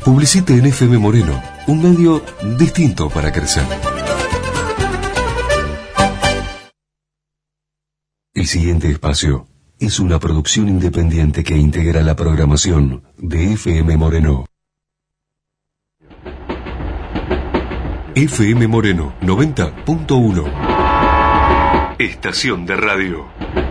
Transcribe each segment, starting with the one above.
Publicite en FM Moreno, un medio distinto para crecer. El siguiente espacio es una producción independiente que integra la programación de FM Moreno. FM Moreno 90.1. Estación de radio.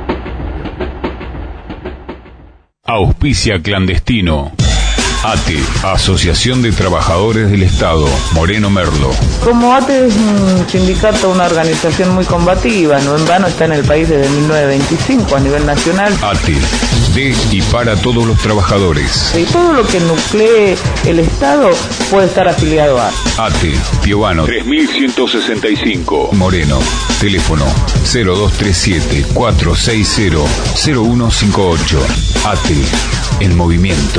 Auspicia Clandestino. ATE, Asociación de Trabajadores del Estado, Moreno Merlo. Como ATE es un sindicato, una organización muy combativa, no en vano está en el país desde 1925 a nivel nacional. ATE, de y para todos los trabajadores. Y todo lo que nuclee el Estado puede estar afiliado a ATE, Piovano 3165, Moreno. Teléfono 0237-460-0158. ATE, en movimiento.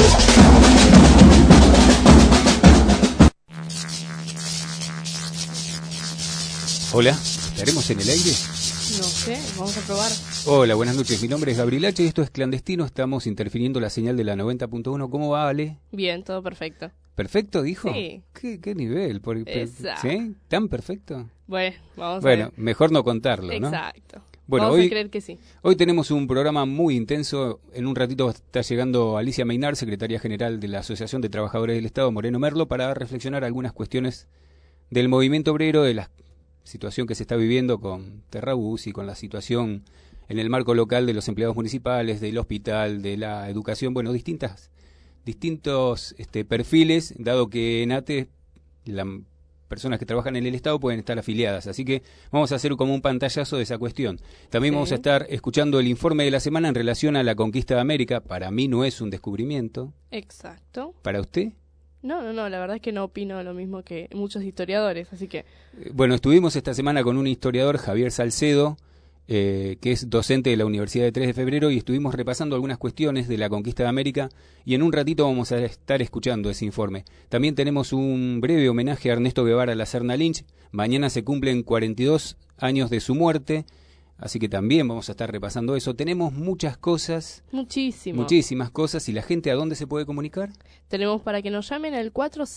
Hola, ¿estaremos en el aire? No sé, vamos a probar. Hola, buenas noches. Mi nombre es Gabriel H. y esto es Clandestino. Estamos interfiriendo la señal de la 90.1. ¿Cómo va, Ale? Bien, todo perfecto. ¿Perfecto, dijo? Sí. ¿Qué nivel? ¿Sí? ¿Tan perfecto? Bueno, vamos a ver. Bueno, mejor no contarlo, ¿no? Exacto. Bueno, vamos a creer que sí. Hoy tenemos un programa muy intenso. En un ratito está llegando Alicia Meinar, secretaria general de la Asociación de Trabajadores del Estado, Moreno Merlo, para reflexionar algunas cuestiones del movimiento obrero, de la situación que se está viviendo con Terrabús y con la situación en el marco local de los empleados municipales, del hospital, de la educación, bueno, distintos perfiles, dado que en ATE las personas que trabajan en el Estado pueden estar afiliadas, así que vamos a hacer como un pantallazo de esa cuestión. También vamos a estar escuchando el informe de la semana en relación a la conquista de América. Para mí no es un descubrimiento. Exacto. ¿Para usted? No, la verdad es que no opino lo mismo que muchos historiadores, así que... Bueno, estuvimos esta semana con un historiador, Javier Salcedo, que es docente de la Universidad de 3 de Febrero, y estuvimos repasando algunas cuestiones de la conquista de América, y en un ratito vamos a estar escuchando ese informe. También tenemos un breve homenaje a Ernesto Guevara Lacerna Lynch. Mañana se cumplen 42 años de su muerte, así que también vamos a estar repasando eso. Tenemos muchas cosas. Muchísimas cosas. ¿Y la gente a dónde se puede comunicar? Tenemos para que nos llamen al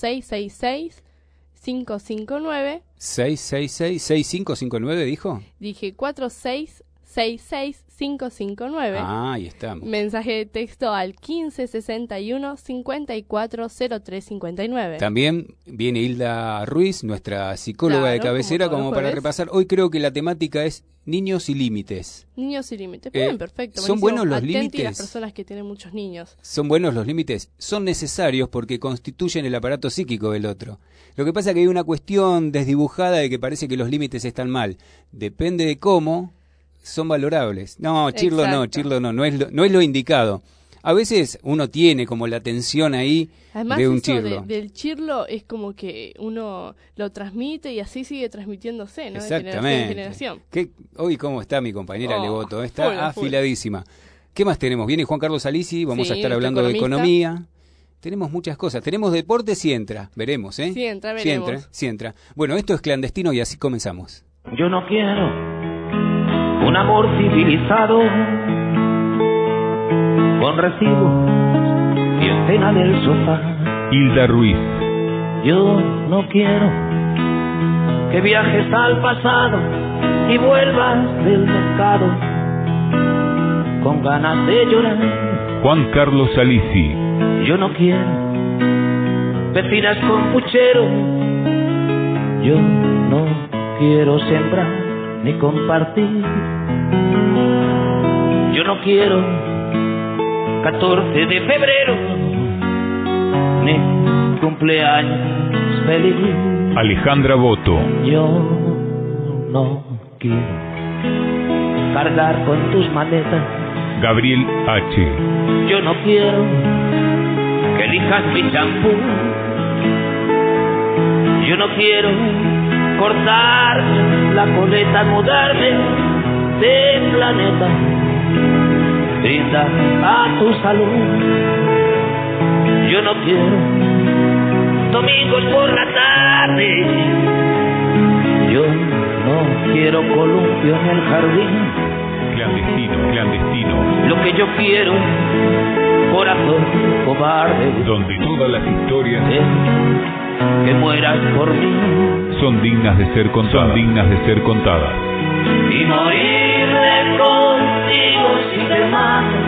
4666-559. 666-6559, ¿dijo? Dije 4666-559. Ah, ahí estamos. Mensaje de texto al 1561-540359. También viene Hilda Ruiz, nuestra psicóloga de cabecera, como para repasar. Hoy creo que la temática es niños y límites. Niños y límites. Bien, perfecto. ¿Son buenos los límites? Atenti a las personas que tienen muchos niños. ¿Son buenos los límites? Son necesarios porque constituyen el aparato psíquico del otro. Lo que pasa es que hay una cuestión desdibujada de que parece que los límites están mal. Depende de cómo son valorables. No, Chirlo no es lo indicado. A veces uno tiene como la tensión ahí. Además, de un chirlo. Del chirlo es como que uno lo transmite y así sigue transmitiéndose, ¿no? Exactamente. De generación en generación. Hoy cómo está mi compañera Levoto, está afiladísima. ¿Qué más tenemos? Viene Juan Carlos Alisi, vamos a estar hablando de economía. Tenemos muchas cosas. Tenemos deportes y entra. Veremos, ¿eh? Veremos. Sí entra. Bueno, esto es Clandestino y así comenzamos. Yo no quiero un amor civilizado con recibo y escena del sofá. Hilda Ruiz. Yo no quiero que viajes al pasado y vuelvas del mercado con ganas de llorar. Juan Carlos Alisi. Yo no quiero vecinas con puchero. Yo no quiero sembrar ni compartir. Yo no quiero 14 de febrero ni cumpleaños feliz. Alejandra Boto. Yo no quiero cargar con tus maletas. Gabriel H. Yo no quiero que elijas mi champú. Yo no quiero cortar la coleta, mudarme de planeta. Brinda a tu salud. Yo no quiero domingos por la tarde. Yo no quiero columpio en el jardín. Clandestino. Lo que yo quiero corazón cobarde, donde todas las historias que mueras por mí son dignas de ser contadas, y morirme contigo si te mato,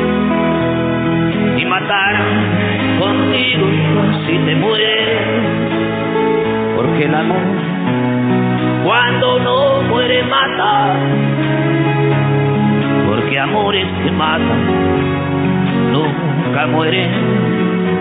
y matar contigo si te mueres, porque el amor cuando no muere mata, porque amores que matan nunca mueren.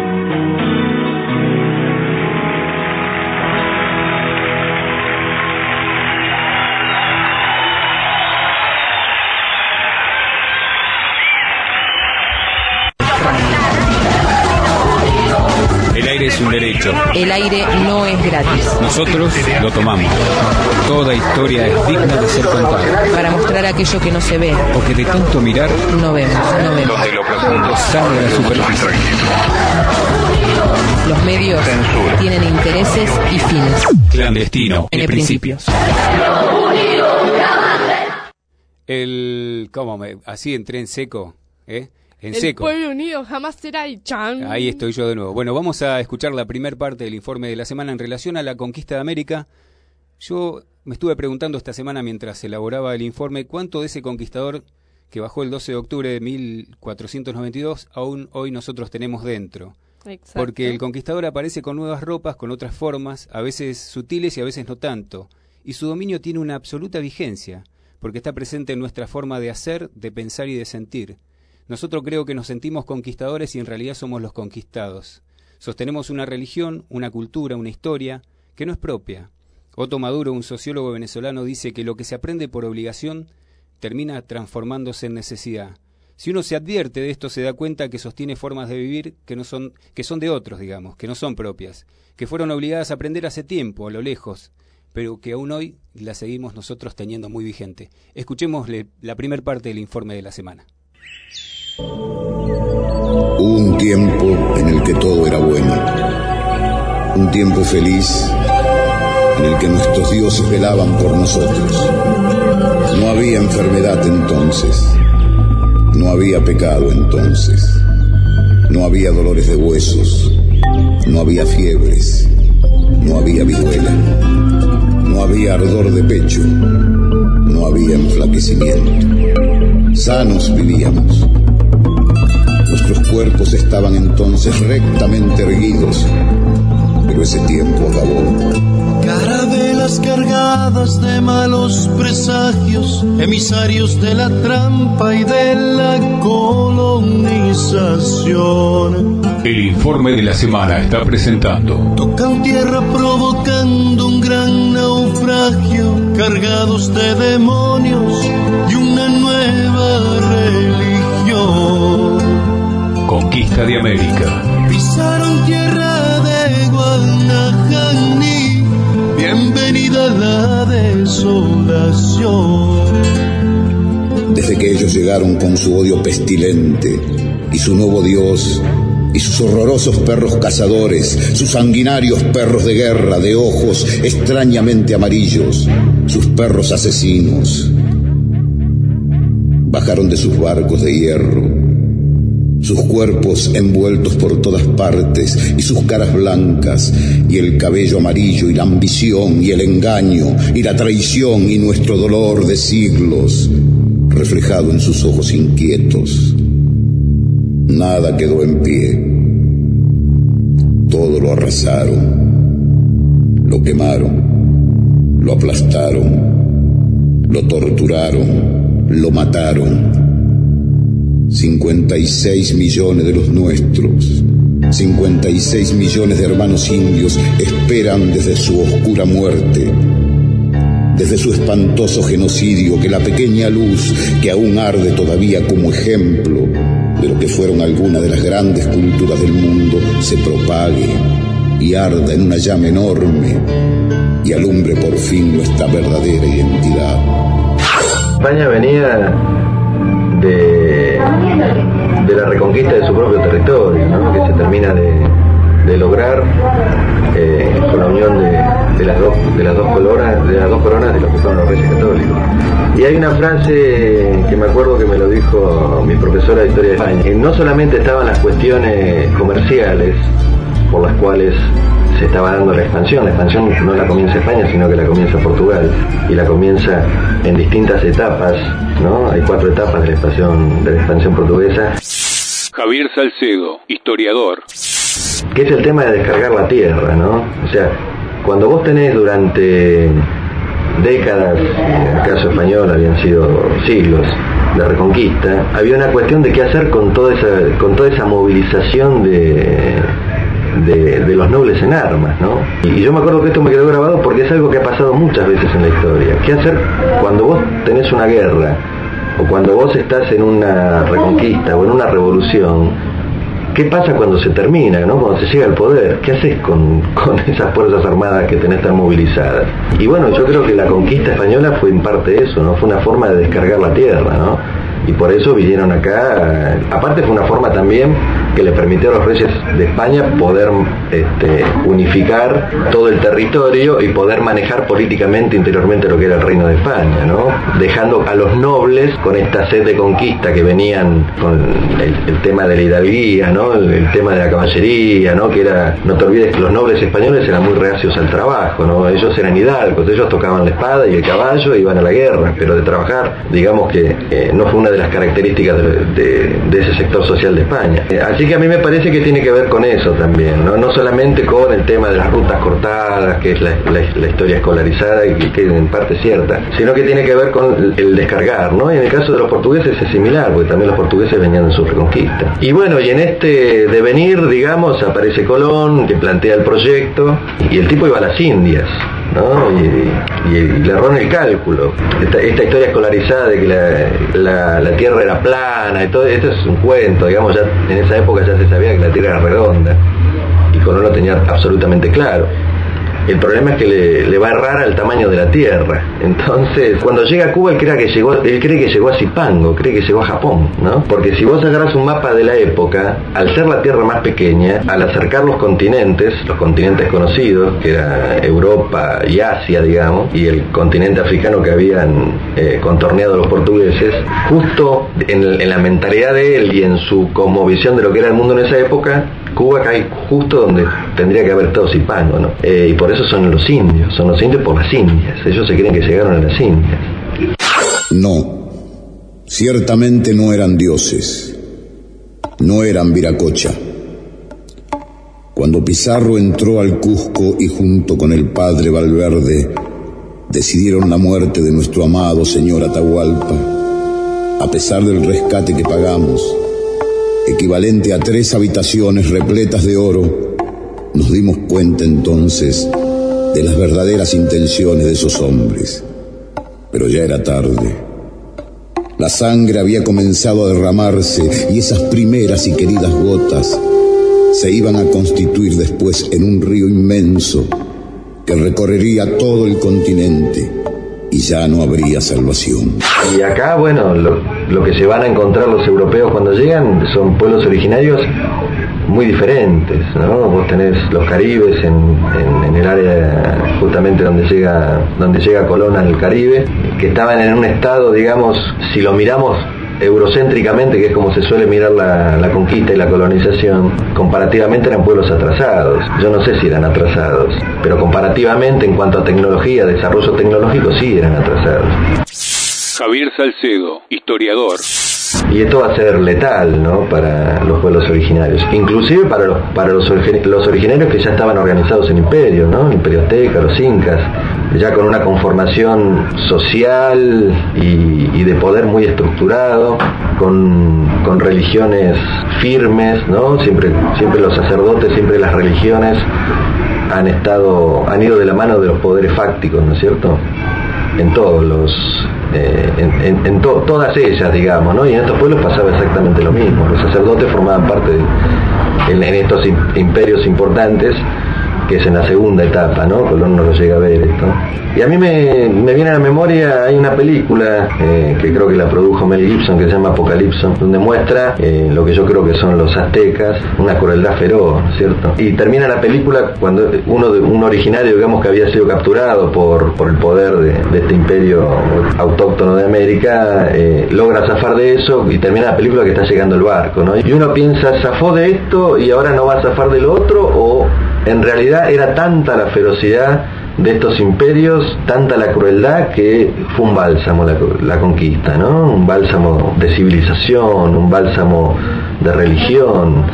El aire es un derecho. El aire no es gratis. Nosotros lo tomamos. Toda historia es digna de ser contada. Para mostrar aquello que no se ve. O que de tanto mirar No vemos. donde lo profundo sale a la superficie. Los medios tienen intereses y fines. Clandestino. En principios. Así entré en seco, ¿eh? En El seco. pueblo unido jamás será el chan. Ahí estoy yo de nuevo. Bueno, vamos a escuchar la primera parte del informe de la semana en relación a la conquista de América. Yo me estuve preguntando esta semana mientras elaboraba el informe cuánto de ese conquistador que bajó el 12 de octubre de 1492 aún hoy nosotros tenemos dentro. Exacto. Porque el conquistador aparece con nuevas ropas, con otras formas, a veces sutiles y a veces no tanto. Y su dominio tiene una absoluta vigencia, porque está presente en nuestra forma de hacer, de pensar y de sentir. Nosotros creo que nos sentimos conquistadores y en realidad somos los conquistados. Sostenemos una religión, una cultura, una historia que no es propia. Otto Maduro, un sociólogo venezolano, dice que lo que se aprende por obligación termina transformándose en necesidad. Si uno se advierte de esto, se da cuenta que sostiene formas de vivir que son de otros, digamos, que no son propias, que fueron obligadas a aprender hace tiempo, a lo lejos, pero que aún hoy la seguimos nosotros teniendo muy vigente. Escuchémosle la primera parte del informe de la semana. Hubo un tiempo en el que todo era bueno, un tiempo feliz en el que nuestros dioses velaban por nosotros. No había enfermedad entonces, no había pecado entonces, no había dolores de huesos, no había fiebres, no había viruela, no había ardor de pecho, no había enflaquecimiento. Sanos vivíamos. Nuestros cuerpos estaban entonces rectamente erguidos, pero ese tiempo acabó. Carabelas cargadas de malos presagios, emisarios de la trampa y de la colonización. El informe de la semana está presentando. Tocan tierra provocando un gran naufragio, cargados de demonios y una nueva religión. Conquista de América. Pisaron tierra de Guanajaní, bienvenida a la desolación. Desde que ellos llegaron con su odio pestilente y su nuevo Dios y sus horrorosos perros cazadores, sus sanguinarios perros de guerra de ojos extrañamente amarillos, sus perros asesinos, bajaron de sus barcos de hierro, sus cuerpos envueltos por todas partes y sus caras blancas y el cabello amarillo y la ambición y el engaño y la traición y nuestro dolor de siglos reflejado en sus ojos inquietos. Nada quedó en pie. Todo lo arrasaron, lo quemaron, lo aplastaron, lo torturaron, lo mataron. 56 millones de los nuestros, 56 millones de hermanos indios esperan desde su oscura muerte, desde su espantoso genocidio, que la pequeña luz que aún arde todavía como ejemplo de lo que fueron algunas de las grandes culturas del mundo se propague y arda en una llama enorme y alumbre por fin nuestra verdadera identidad. España venía de la reconquista de su propio territorio, ¿no? Que se termina de lograr con la unión de las dos coronas de lo que fueron los reyes católicos. Y hay una frase que me acuerdo que me lo dijo mi profesora de Historia de España, que no solamente estaban las cuestiones comerciales por las cuales se estaba dando la expansión no la comienza España, sino que la comienza Portugal, y la comienza en distintas etapas, ¿no? Hay 4 etapas de la expansión portuguesa. Javier Salcedo, historiador. Que es el tema de descargar la tierra, ¿no? O sea, cuando vos tenés durante décadas, en el caso español habían sido siglos de reconquista, había una cuestión de qué hacer con toda esa movilización de los nobles en armas, ¿no? Y yo me acuerdo que esto me quedó grabado porque es algo que ha pasado muchas veces en la historia. ¿Qué hacer cuando vos tenés una guerra o cuando vos estás en una reconquista o en una revolución? ¿Qué pasa cuando se termina, ¿no? Cuando se llega al poder? ¿Qué haces con esas fuerzas armadas que tenés tan movilizadas? Y bueno, yo creo que la conquista española fue en parte eso, ¿no? Fue una forma de descargar la tierra, ¿no? Y por eso vinieron acá. Aparte fue una forma también que le permitió a los reyes de España poder unificar todo el territorio y poder manejar políticamente interiormente lo que era el reino de España, ¿no? Dejando a los nobles con esta sed de conquista que venían con el tema de la hidalguía, ¿no? El tema de la caballería, ¿no? Que era, no te olvides que los nobles españoles eran muy reacios al trabajo, ¿no? Ellos eran hidalgos, ellos tocaban la espada y el caballo e iban a la guerra, pero de trabajar, digamos que no fue una de las características de ese sector social de España. Así que a mí me parece que tiene que ver con eso también, ¿no? No solamente con el tema de las rutas cortadas, que es la historia escolarizada y que en parte es cierta, sino que tiene que ver con el descargar, ¿no? Y en el caso de los portugueses es similar, porque también los portugueses venían de su reconquista. Y bueno, y en este devenir, digamos, aparece Colón, que plantea el proyecto, y el tipo iba a las Indias, ¿no? Y le erró en el cálculo. Esta historia escolarizada de que la tierra era plana y todo, esto es un cuento, digamos, ya en esa época ya se sabía que la tierra era redonda y Colón lo tenía absolutamente claro. El problema es que le va a errar al tamaño de la tierra. Entonces, cuando llega a Cuba, él cree que llegó a Zipango, cree que llegó a Japón, ¿no? Porque si vos agarrás un mapa de la época, al ser la tierra más pequeña, al acercar los continentes conocidos, que era Europa y Asia, digamos, y el continente africano que habían contorneado los portugueses, justo en la mentalidad de él y en su cosmovisión de lo que era el mundo en esa época, Cuba cae justo donde tendría que haber estado Zipango, ¿no? Y por eso son los indios por las Indias. Ellos se creen que llegaron a las Indias. No, ciertamente no eran dioses, no eran Viracocha. Cuando Pizarro entró al Cusco y junto con el padre Valverde decidieron la muerte de nuestro amado señor Atahualpa, a pesar del rescate que pagamos, equivalente a 3 habitaciones repletas de oro, nos dimos cuenta entonces de las verdaderas intenciones de esos hombres. Pero ya era tarde. La sangre había comenzado a derramarse y esas primeras y queridas gotas se iban a constituir después en un río inmenso que recorrería todo el continente y ya no habría salvación. Y acá, bueno, lo que se van a encontrar los europeos cuando llegan son pueblos originarios muy diferentes, ¿no? Vos tenés los caribes en el área justamente donde llega Colón al Caribe, que estaban en un estado, digamos, si lo miramos eurocéntricamente, que es como se suele mirar la conquista y la colonización, comparativamente eran pueblos atrasados. Yo no sé si eran atrasados, pero comparativamente en cuanto a tecnología, desarrollo tecnológico, sí eran atrasados. Javier Salcedo, historiador. Y esto va a ser letal, ¿no? Para los pueblos originarios, inclusive para los originarios que ya estaban organizados en imperios, ¿no? El imperio azteca, los incas, ya con una conformación social y de poder muy estructurado, con religiones firmes, ¿no? Siempre los sacerdotes, siempre las religiones han ido de la mano de los poderes fácticos, ¿no es cierto? En todos todas ellas, digamos, ¿no? Y en estos pueblos pasaba exactamente lo mismo. Los sacerdotes formaban parte en estos imperios importantes, que es en la segunda etapa, ¿no? Colón no lo llega a ver esto. Y a mí me viene a la memoria, hay una película que creo que la produjo Mel Gibson, que se llama Apocalipso, donde muestra lo que yo creo que son los aztecas, una crueldad feroz, ¿cierto? Y termina la película cuando un originario, digamos, que había sido capturado por el poder de este imperio autóctono de América, logra zafar de eso y termina la película que está llegando el barco, ¿no? Y uno piensa, zafó de esto y ahora no va a zafar del otro, o en realidad era tanta la ferocidad de estos imperios, tanta la crueldad, que fue un bálsamo la conquista, ¿no? Un bálsamo de civilización, un bálsamo de religión.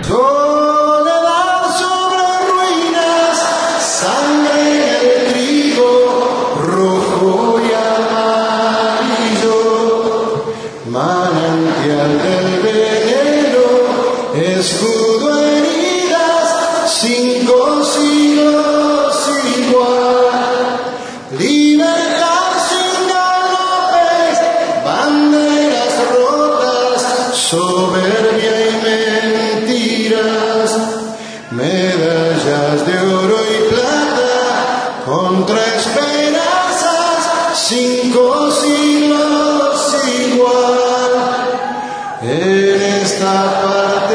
Escudo, heridas, 5 siglos igual, libertad sin galopes, banderas rotas, soberbia y mentiras, medallas de oro y plata, contra esperanzas, 5 siglos igual, en esta parte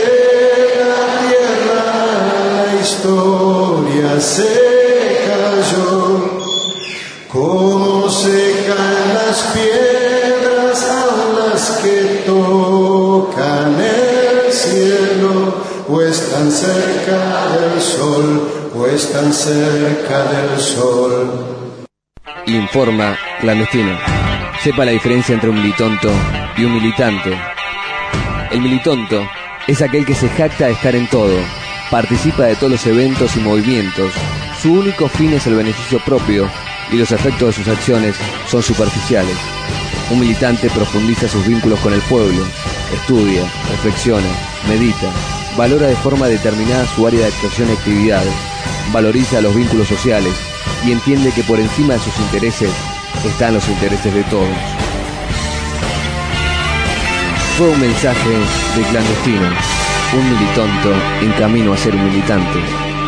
se cayó, como se caen las piedras a las que tocan el cielo, o están cerca del sol, o están cerca del sol. Informa Clandestino. Sepa la diferencia entre un militonto y un militante. El militonto es aquel que se jacta de estar en todo, participa de todos los eventos y movimientos. Su único fin es el beneficio propio y los efectos de sus acciones son superficiales. Un militante profundiza sus vínculos con el pueblo, estudia, reflexiona, medita, valora de forma determinada su área de actuación y actividades, valoriza los vínculos sociales y entiende que por encima de sus intereses están los intereses de todos. Fue un mensaje de Clandestino. Un militonto en camino a ser un militante.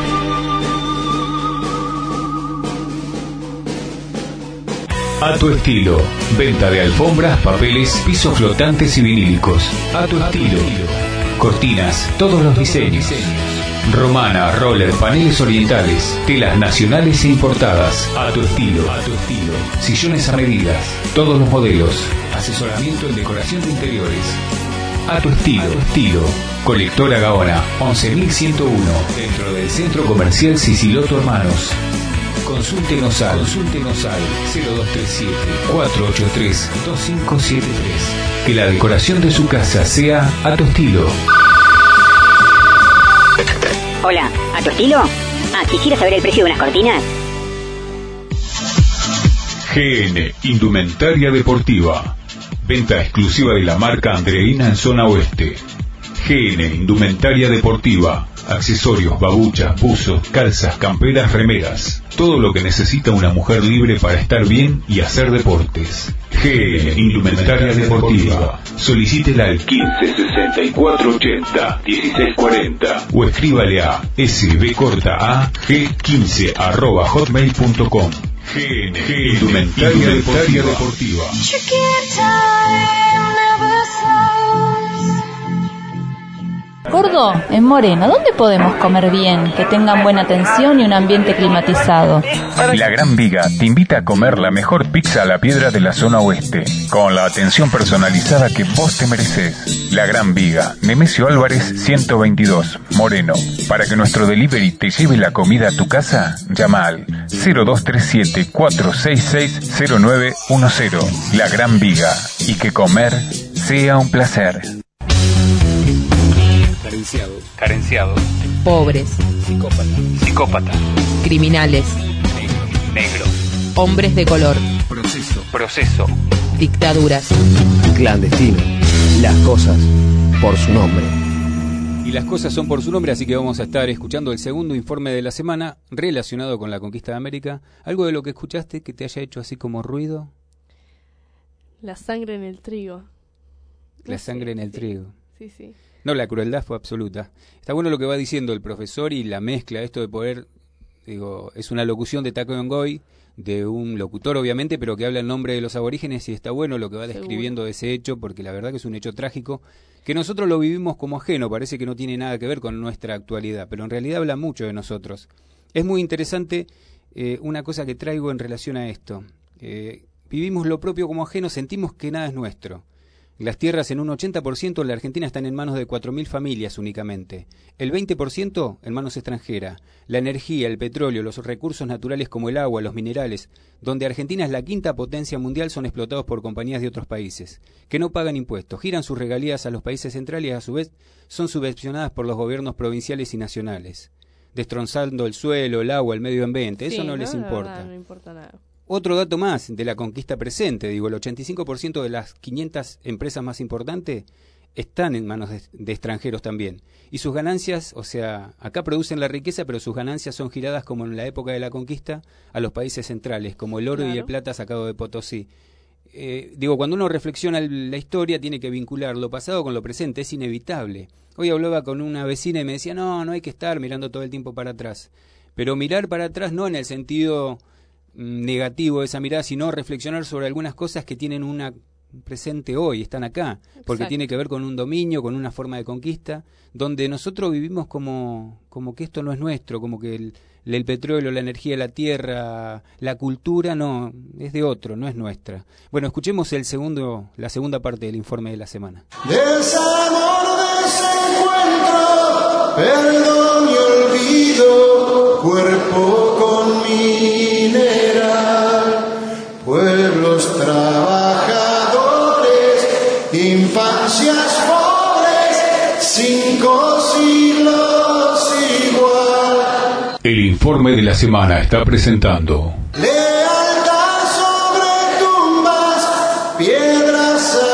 A tu estilo. Venta de alfombras, papeles, pisos flotantes y vinílicos. A tu estilo. Cortinas, todos los diseños. Romana, roller, paneles orientales, telas nacionales e importadas. A tu estilo. Sillones a medidas, todos los modelos. Asesoramiento en decoración de interiores. A tu estilo. Colectora Gaona, 11.101, dentro del Centro Comercial Siciloto Hermanos. Consúltenos al 0237-483-2573. Que la decoración de su casa sea a tu estilo. Hola, ¿a tu estilo? ¿Quisiera saber el precio de unas cortinas? GN, Indumentaria Deportiva. Venta exclusiva de la marca Andreina en zona oeste. GN, Indumentaria Deportiva. Accesorios, babuchas, buzos, calzas, camperas, remeras. Todo lo que necesita una mujer libre para estar bien y hacer deportes. GN, Indumentaria Deportiva. Solicítela al 156480-1640 o escríbale a sbcortaag15@hotmail.com. GN, Indumentaria Deportiva. Gordo, en Moreno, ¿dónde podemos comer bien, que tengan buena atención y un ambiente climatizado? La Gran Viga te invita a comer la mejor pizza a la piedra de la zona oeste, con la atención personalizada que vos te mereces. La Gran Viga, Nemesio Álvarez 122, Moreno. Para que nuestro delivery te lleve la comida a tu casa, llama al 0237-466-0910. La Gran Viga, y que comer sea un placer. Carenciados. Pobres. Psicópata. Criminales. Negro. Hombres de color. Proceso. Dictaduras. Clandestino. Las cosas por su nombre. Y las cosas son por su nombre, así que vamos a estar escuchando el segundo informe de la semana relacionado con la conquista de América. ¿Algo de lo que escuchaste que te haya hecho así como ruido? La sangre en el trigo. La sangre en el trigo. Sí. No, la crueldad fue absoluta. Está bueno lo que va diciendo el profesor y la mezcla, esto de poder Digo, es una locución de Taco Ngoy, de un locutor obviamente, pero que habla en nombre de los aborígenes, y está bueno lo que va describiendo de ese hecho, porque la verdad que es un hecho trágico, que nosotros lo vivimos como ajeno, parece que no tiene nada que ver con nuestra actualidad, pero en realidad habla mucho de nosotros. Es muy interesante una cosa que traigo en relación a esto. Vivimos lo propio como ajeno, sentimos que nada es nuestro. Las tierras en un 80% en la Argentina están en manos de 4.000 familias únicamente. El 20% en manos extranjeras. La energía, el petróleo, los recursos naturales como el agua, los minerales, donde Argentina es la quinta potencia mundial, son explotados por compañías de otros países, que no pagan impuestos, giran sus regalías a los países centrales y a su vez son subvencionadas por los gobiernos provinciales y nacionales, destronzando el suelo, el agua, el medio ambiente. Eso no les importa. No importa nada. Otro dato más de la conquista presente, digo, el 85% de las 500 empresas más importantes están en manos de extranjeros también. Y sus ganancias, o sea, acá producen la riqueza, pero sus ganancias son giradas, como en la época de la conquista, a los países centrales, como el oro y el plata sacado de Potosí. Digo, cuando uno reflexiona la historia, tiene que vincular lo pasado con lo presente, es inevitable. Hoy hablaba con una vecina y me decía, no hay que estar mirando todo el tiempo para atrás. Pero mirar para atrás no en el sentido negativo de esa mirada, sino reflexionar sobre algunas cosas que tienen una presente hoy, están acá, porque tiene que ver con un dominio, con una forma de conquista, donde nosotros vivimos como que esto no es nuestro, como que el petróleo, la energía, la tierra, la cultura no es de otro, no es nuestra. Bueno, escuchemos la segunda parte del informe de la semana. Desamor, desencuentro, perdón y olvido, cuerpo con mineral, pueblos trabajadores, infancias pobres, 5 siglos igual. El informe de la semana está presentando Lealtad sobre tumbas, piedra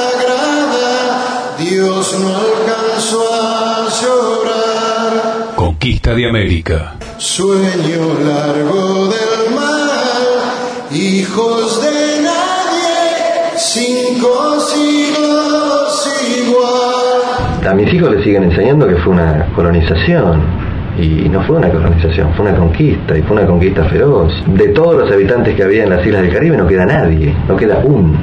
sagrada, Dios no alcanzó a llorar. Conquista de América. Sueño largo del mar, hijos de nadie, 5 siglos igual. A mis hijos les siguen enseñando que fue una colonización. Y no fue una colonización, fue una conquista, y fue una conquista feroz. De todos los habitantes que había en las islas del Caribe no queda nadie, no queda uno.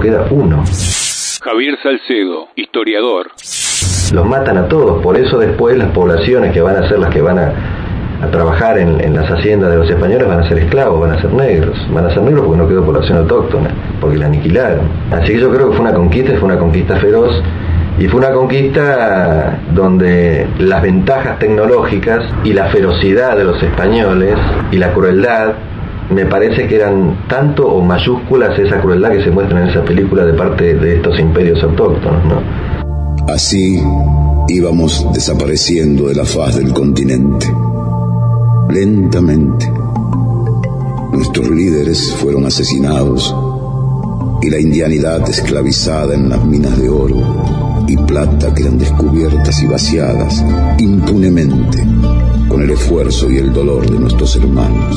Javier Salcedo, historiador. Los matan a todos, por eso después las poblaciones que van a ser las que van a trabajar en las haciendas de los españoles van a ser esclavos, van a ser negros porque no quedó población autóctona, porque la aniquilaron. Así que yo creo que fue una conquista feroz. Y fue una conquista donde las ventajas tecnológicas y la ferocidad de los españoles y la crueldad, me parece que eran tanto o mayúsculas esa crueldad que se muestra en esa película de parte de estos imperios autóctonos, ¿no? Así íbamos desapareciendo de la faz del continente. Lentamente. Nuestros líderes fueron asesinados y la indianidad esclavizada en las minas de oro y plata que eran descubiertas y vaciadas impunemente con el esfuerzo y el dolor de nuestros hermanos.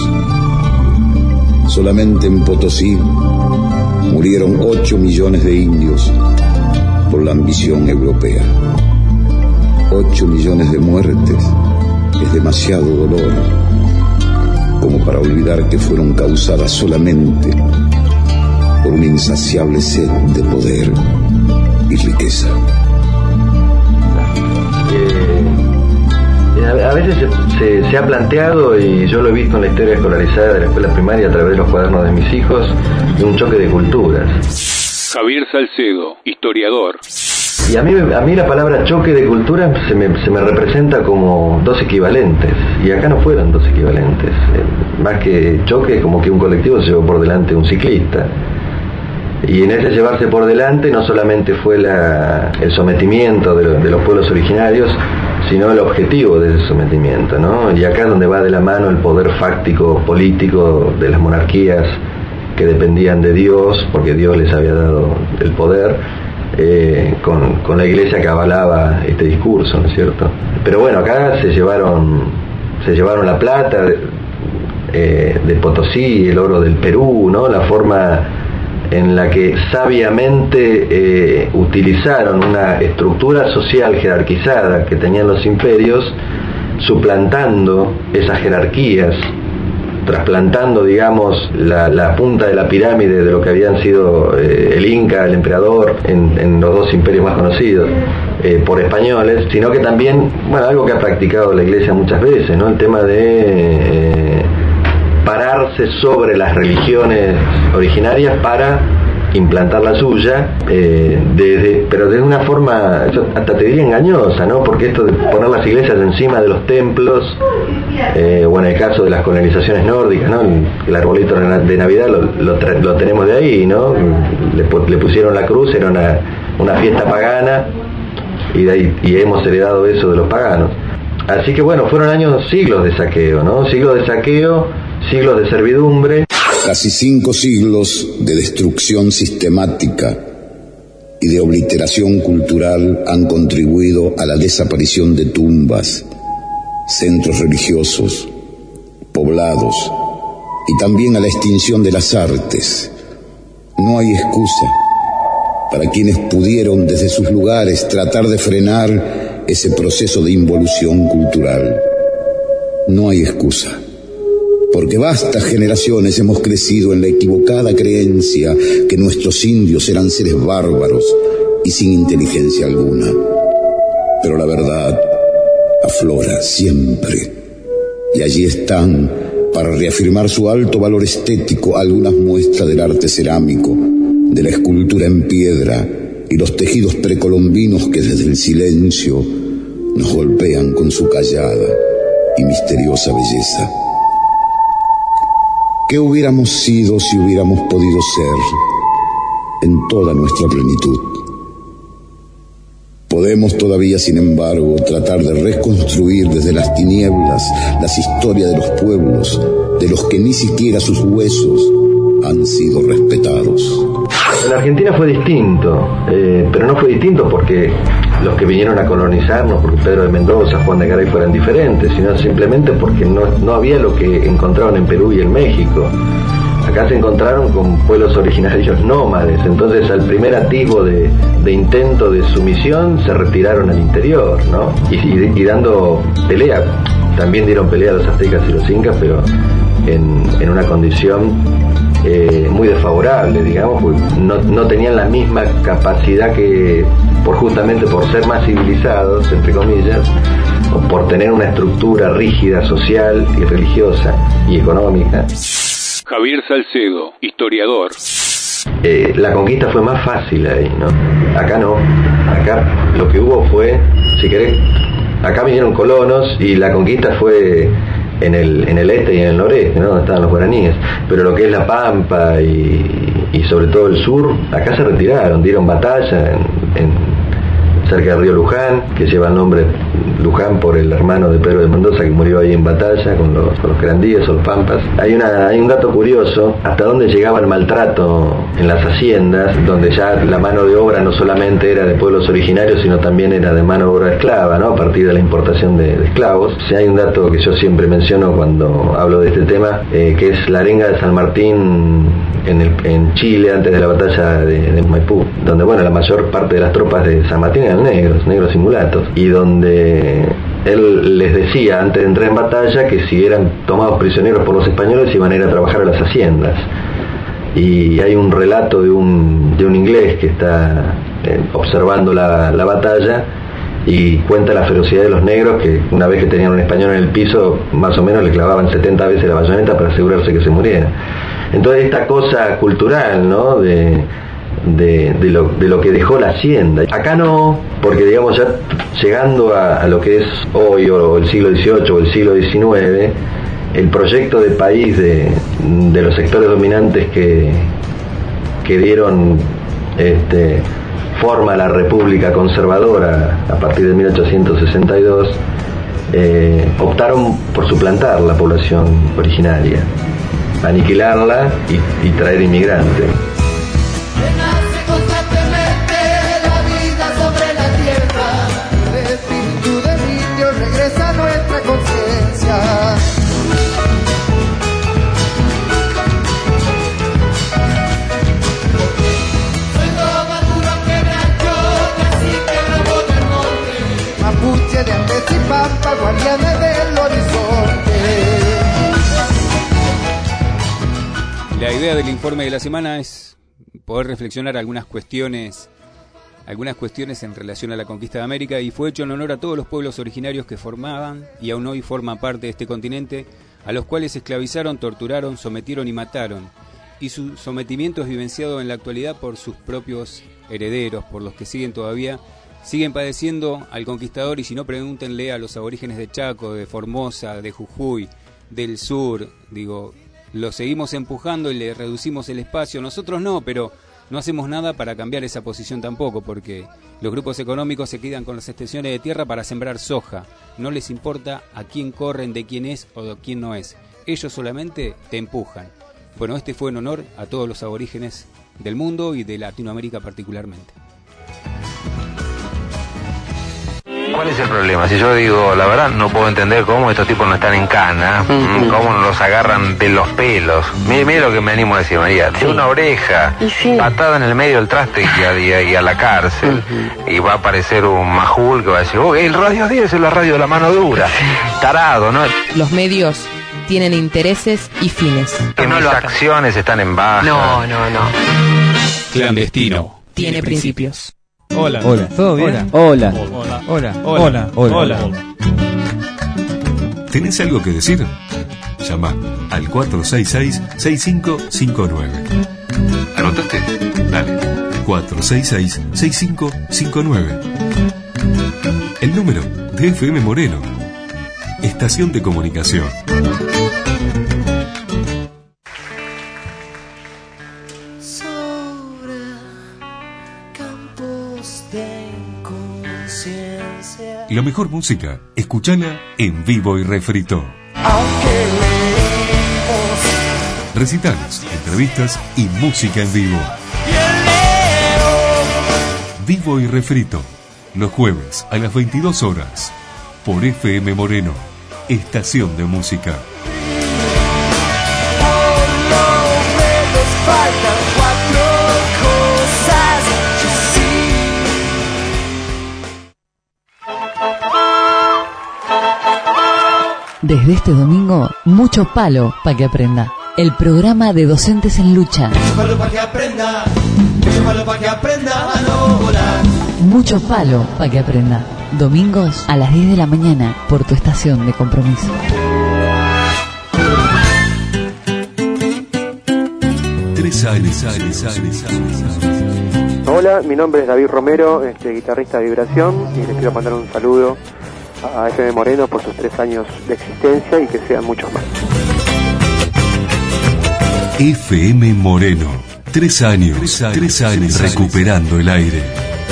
Solamente en Potosí murieron 8 millones de indios por la ambición europea. 8 millones de muertes es demasiado dolor como para olvidar que fueron causadas solamente por una insaciable sed de poder y riqueza. A veces se ha planteado, y yo lo he visto en la historia escolarizada de la escuela primaria a través de los cuadernos de mis hijos, de un choque de culturas. Javier Salcedo, historiador. Y a mí la palabra choque de culturas se me representa como dos equivalentes, y acá no fueron dos equivalentes. Más que choque, como que un colectivo se llevó por delante un ciclista. Y en ese llevarse por delante no solamente fue el sometimiento de los pueblos originarios, sino el objetivo de ese sometimiento, ¿no? Y acá es donde va de la mano el poder fáctico político de las monarquías que dependían de Dios, porque Dios les había dado el poder, con la iglesia que avalaba este discurso, ¿no es cierto? Pero bueno, acá se llevaron la plata de Potosí, el oro del Perú, ¿no? La forma en la que sabiamente utilizaron una estructura social jerarquizada que tenían los imperios, suplantando esas jerarquías trasplantando, digamos, la punta de la pirámide de lo que habían sido el Inca, el emperador, en los dos imperios más conocidos, por españoles, sino que también, bueno, algo que ha practicado la Iglesia muchas veces, ¿no? El tema de pararse sobre las religiones originarias para implantar la suya, pero de una forma, hasta te diría engañosa, ¿no? Porque esto de poner las iglesias encima de los templos, o en el caso de las colonizaciones nórdicas, ¿no? El arbolito de Navidad lo tenemos de ahí, ¿no? Le pusieron la cruz, era una fiesta pagana, y hemos heredado eso de los paganos. Así que bueno, fueron siglos de saqueo, ¿no? Siglos de saqueo, siglos de servidumbre. Casi 5 siglos de destrucción sistemática y de obliteración cultural han contribuido a la desaparición de tumbas, centros religiosos, poblados y también a la extinción de las artes. No hay excusa para quienes pudieron desde sus lugares tratar de frenar ese proceso de involución cultural. No hay excusa. Porque vastas generaciones hemos crecido en la equivocada creencia que nuestros indios eran seres bárbaros y sin inteligencia alguna. Pero la verdad aflora siempre. Y allí están, para reafirmar su alto valor estético, algunas muestras del arte cerámico, de la escultura en piedra y los tejidos precolombinos que desde el silencio nos golpean con su callada y misteriosa belleza. ¿Qué hubiéramos sido si hubiéramos podido ser en toda nuestra plenitud? Podemos todavía, sin embargo, tratar de reconstruir desde las tinieblas las historias de los pueblos, de los que ni siquiera sus huesos han sido respetados. En Argentina fue distinto, pero no fue distinto porque los que vinieron a colonizarnos, porque Pedro de Mendoza, Juan de Garay fueran diferentes, sino simplemente porque no había lo que encontraron en Perú y en México. Acá se encontraron con pueblos originarios nómades, entonces al primer atisbo de intento de sumisión se retiraron al interior, ¿no? Y dando pelea, también dieron pelea a los aztecas y los incas, pero en una condición muy desfavorable, digamos, porque no tenían la misma capacidad que, justamente por ser más civilizados, entre comillas, o por tener una estructura rígida, social y religiosa y económica. Javier Salcedo, historiador. La conquista fue más fácil ahí, ¿no? Acá no. Acá lo que hubo fue, si querés, acá vinieron colonos y la conquista fue en el este y en el noreste, ¿no? Donde estaban los guaraníes. Pero lo que es la Pampa y sobre todo el sur, acá se retiraron, dieron batalla cerca del río Luján, que lleva el nombre Luján por el hermano de Pedro de Mendoza que murió ahí en batalla con los grandíes o los pampas. Hay un dato curioso, hasta dónde llegaba el maltrato en las haciendas, donde ya la mano de obra no solamente era de pueblos originarios, sino también era de mano de obra esclava, ¿no? A partir de la importación de esclavos. O sea, hay un dato que yo siempre menciono cuando hablo de este tema, que es la arenga de San Martín en Chile antes de la batalla de Maipú, donde bueno, la mayor parte de las tropas de San Martín eran negros y mulatos, y donde él les decía antes de entrar en batalla que si eran tomados prisioneros por los españoles iban a ir a trabajar a las haciendas. Y hay un relato de un inglés que está observando la batalla y cuenta la ferocidad de los negros, que una vez que tenían un español en el piso más o menos le clavaban 70 veces la bayoneta para asegurarse que se muriera. Entonces esta cosa cultural, ¿no? de lo que dejó la hacienda. Acá no, porque digamos ya llegando a lo que es hoy o el siglo XVIII o el siglo XIX, el proyecto de país de los sectores dominantes que dieron forma a la República Conservadora a partir de 1862, optaron por suplantar la población originaria, aniquilarla y traer inmigrantes. De Andes y Pampa, guardianes del horizonte. La idea del informe de la semana es poder reflexionar algunas cuestiones en relación a la conquista de América, y fue hecho en honor a todos los pueblos originarios que formaban y aún hoy forman parte de este continente, a los cuales esclavizaron, torturaron, sometieron y mataron, y su sometimiento es vivenciado en la actualidad por sus propios herederos, por los que siguen padeciendo al conquistador. Y si no, pregúntenle a los aborígenes de Chaco, de Formosa, de Jujuy, del sur. Digo, lo seguimos empujando y le reducimos el espacio. Nosotros no, pero no hacemos nada para cambiar esa posición tampoco, porque los grupos económicos se quedan con las extensiones de tierra para sembrar soja. No les importa a quién corren, de quién es o de quién no es. Ellos solamente te empujan. Bueno, este fue en honor a todos los aborígenes del mundo y de Latinoamérica particularmente. ¿Cuál es el problema? Si yo digo, la verdad, no puedo entender cómo estos tipos no están en cana, cómo no los agarran de los pelos. Mire lo que me animo a decir, María. De una oreja, patada en el medio del traste y a la cárcel. Y va a aparecer un majul que va a decir, oh, el Radio 10 es la radio de la mano dura. Tarado, ¿no? Los medios tienen intereses y fines. Que mis acciones están en baja. No. Clandestino. Tiene principios. Hola. ¿Todo bien? Hola. ¿Tenés algo que decir? Llama al 466-6559. ¿Anotaste? Dale. 466-6559. El número de FM Moreno. Estación de comunicación. La mejor música, escúchala en Vivo y Refrito. Recitales, entrevistas y música en vivo. Vivo y Refrito, los jueves a las 22 horas, por FM Moreno, estación de música. Desde este domingo, mucho palo para que aprenda. El programa de Docentes en Lucha. Mucho palo para que aprenda. Mucho palo para que aprenda a no volar. Mucho palo para que aprenda. Domingos a las 10 de la mañana por tu estación de compromiso. Hola, mi nombre es David Romero, guitarrista de Vibración, y les quiero mandar un saludo a FM Moreno por sus 3 años de existencia y que sean muchos más. FM Moreno, 3 años recuperando el aire.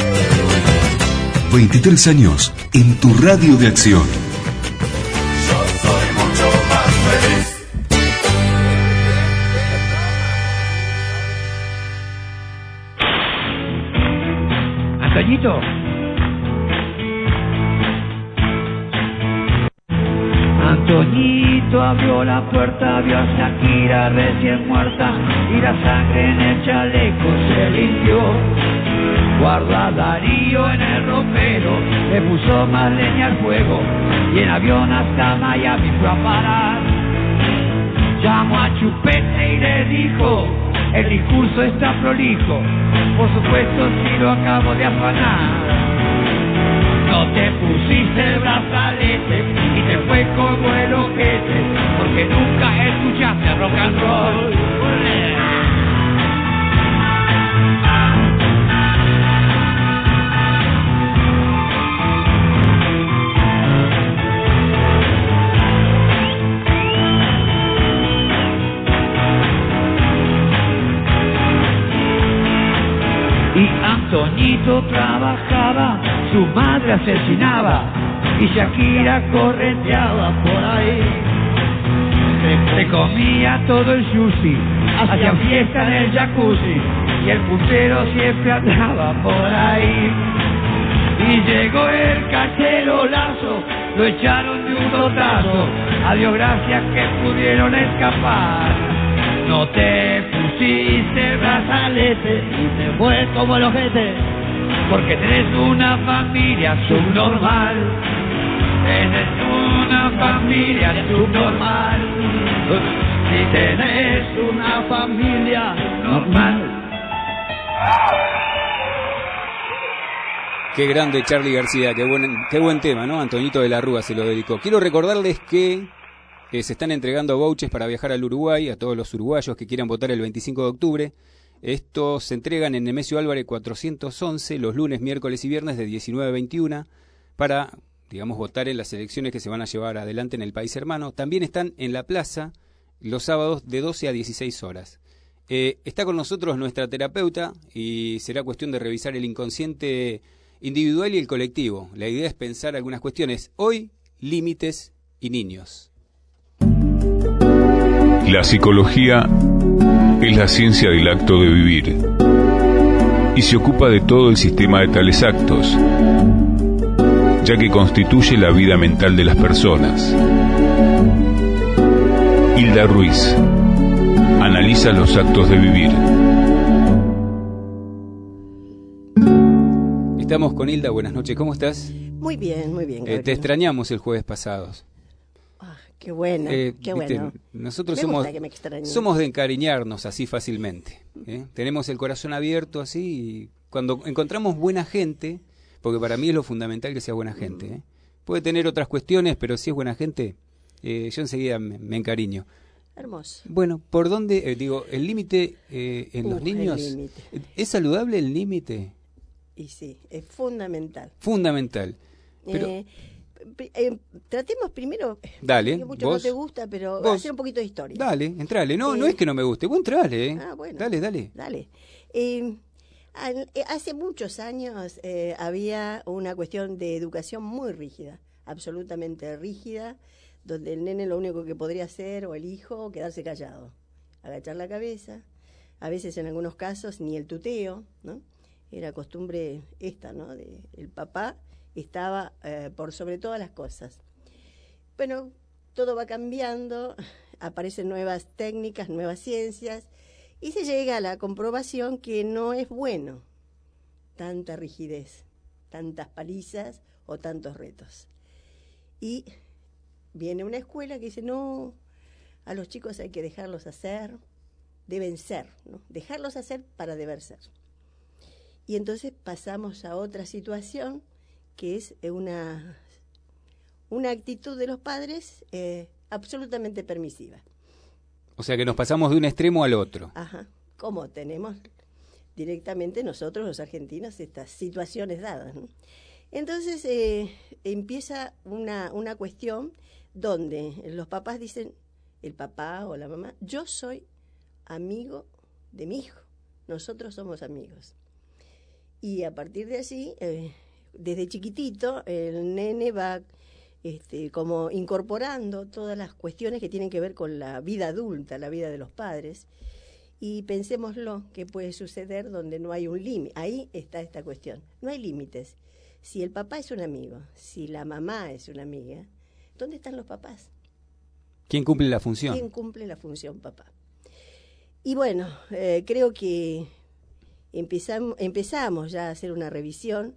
23 años en tu radio de acción. Yo soy mucho más feliz. Antoñito. Antoñito abrió la puerta, vio a Shakira recién muerta y la sangre en el chaleco se limpió. Guardó a Darío en el ropero, le puso más leña al fuego y en avión hasta Miami fue a parar. Llamó a Chupete y le dijo, el discurso está prolijo, por supuesto si lo acabo de afanar. No te pusiste el brazalete y te fue como el ojete, porque nunca escuchaste rock and roll. Y Antoñito trabajaba, su madre asesinaba y Shakira correteaba por ahí. Se comía todo el sushi, hacían fiesta en el jacuzzi y el puntero siempre andaba por ahí. Y llegó el cachero Lazo, lo echaron de un rotazo, adiós gracias que pudieron escapar. No te pusiste brazalete y te fue como el ojete, porque tenés una familia subnormal. Tenés una familia subnormal. Si tenés una familia normal. Qué grande Charly García, qué buen tema, ¿no? Antonito de la Rúa se lo dedicó. Quiero recordarles que se están entregando vouchers para viajar al Uruguay a todos los uruguayos que quieran votar el 25 de octubre. Estos se entregan en Nemesio Álvarez 411 los lunes, miércoles y viernes de 19 a 21 para, digamos, votar en las elecciones que se van a llevar adelante en el país hermano. También están en la plaza los sábados de 12 a 16 horas. Está con nosotros nuestra terapeuta y será cuestión de revisar el inconsciente individual y el colectivo. La idea es pensar algunas cuestiones. Hoy, límites y niños. La psicología es la ciencia del acto de vivir y se ocupa de todo el sistema de tales actos, ya que constituye la vida mental de las personas. Hilda Ruiz analiza los actos de vivir. Estamos con Hilda, buenas noches, ¿cómo estás? Muy bien, te extrañamos el jueves pasado. Qué bueno, qué bueno. Nosotros me somos de encariñarnos así fácilmente. Tenemos el corazón abierto así y cuando encontramos buena gente, porque para mí es lo fundamental que sea buena gente. Puede tener otras cuestiones, pero si es buena gente, yo enseguida me encariño. Hermoso. Bueno, ¿por dónde? El límite en los niños. ¿Es saludable el límite? Y sí, es fundamental. Fundamental. Pero tratemos primero, dale, mucho vos, no te gusta, pero hacer un poquito de historia. Dale, entrale. No es que no me guste, vos entrale. Bueno. Dale. Hace muchos años había una cuestión de educación muy rígida, absolutamente rígida, donde el nene lo único que podría hacer, o el hijo, quedarse callado, agachar la cabeza, a veces en algunos casos ni el tuteo, ¿no? Era costumbre esta, ¿no? El papá estaba por sobre todas las cosas. Bueno, todo va cambiando, aparecen nuevas técnicas, nuevas ciencias, y se llega a la comprobación que no es bueno tanta rigidez, tantas palizas o tantos retos. Y viene una escuela que dice, no, a los chicos hay que dejarlos hacer, deben ser, ¿no? Dejarlos hacer para deber ser. Y entonces pasamos a otra situación, que es una actitud de los padres absolutamente permisiva. O sea que nos pasamos de un extremo al otro. Ajá, como tenemos directamente nosotros los argentinos estas situaciones dadas, ¿no? Entonces empieza una cuestión donde los papás dicen, el papá o la mamá, yo soy amigo de mi hijo, nosotros somos amigos. Y a partir de allí, desde chiquitito, el nene va como incorporando todas las cuestiones que tienen que ver con la vida adulta, la vida de los padres. Y pensémoslo, que puede suceder donde no hay un límite. Ahí está esta cuestión. No hay límites. Si el papá es un amigo, si la mamá es una amiga, ¿dónde están los papás? ¿Quién cumple la función? ¿Quién cumple la función, papá? Y bueno, creo que empezamos ya a hacer una revisión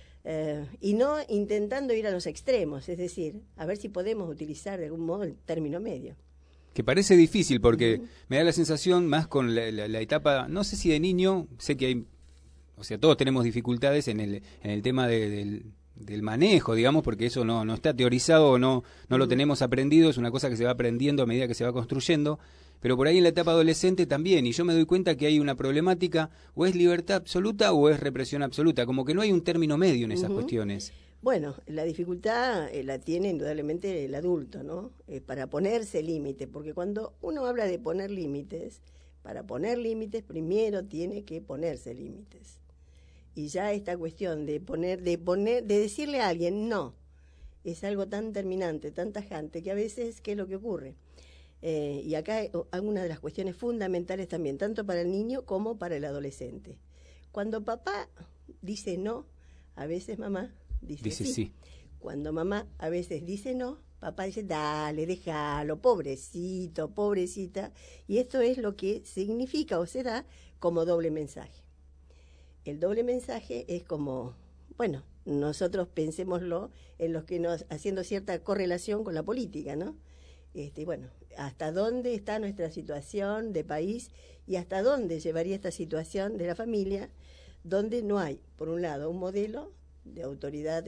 y no intentando ir a los extremos, es decir, a ver si podemos utilizar de algún modo el término medio. Que parece difícil porque me da la sensación más con la etapa, no sé si de niño, sé que hay, o sea, todos tenemos dificultades en el tema del manejo, digamos, porque eso no está teorizado, no lo tenemos aprendido, es una cosa que se va aprendiendo a medida que se va construyendo, pero por ahí en la etapa adolescente también, y yo me doy cuenta que hay una problemática, o es libertad absoluta o es represión absoluta, como que no hay un término medio en esas cuestiones. Bueno, la dificultad la tiene indudablemente el adulto, ¿no? Para ponerse límite, porque cuando uno habla de poner límites, para poner límites primero tiene que ponerse límites. Y ya esta cuestión de decirle a alguien no, es algo tan terminante, tan tajante, que a veces, ¿qué es lo que ocurre? Y acá hay una de las cuestiones fundamentales también, tanto para el niño como para el adolescente. Cuando papá dice no, a veces mamá dice sí. Cuando mamá a veces dice no, papá dice dale, déjalo, pobrecito, pobrecita. Y esto es lo que significa o se da como doble mensaje. El doble mensaje es como, bueno, nosotros pensémoslo en los que haciendo cierta correlación con la política, ¿no? Bueno, hasta dónde está nuestra situación de país y hasta dónde llevaría esta situación de la familia, donde no hay, por un lado, un modelo de autoridad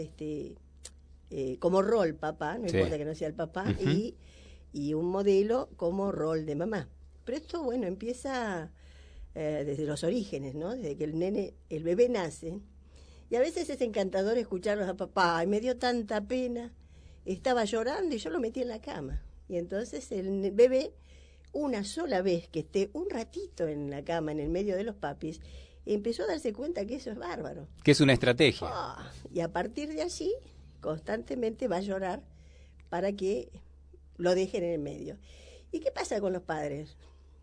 como rol papá, no importa que no sea el papá, y un modelo como rol de mamá. Pero esto, bueno, empieza desde los orígenes, ¿no? Desde que el bebé nace, y a veces es encantador escucharlos a papá, y me dio tanta pena, estaba llorando y yo lo metí en la cama. Y entonces el bebé, una sola vez que esté un ratito en la cama, en el medio de los papis, empezó a darse cuenta que eso es bárbaro. Que es una estrategia. Y a partir de allí, constantemente va a llorar para que lo dejen en el medio. ¿Y qué pasa con los padres?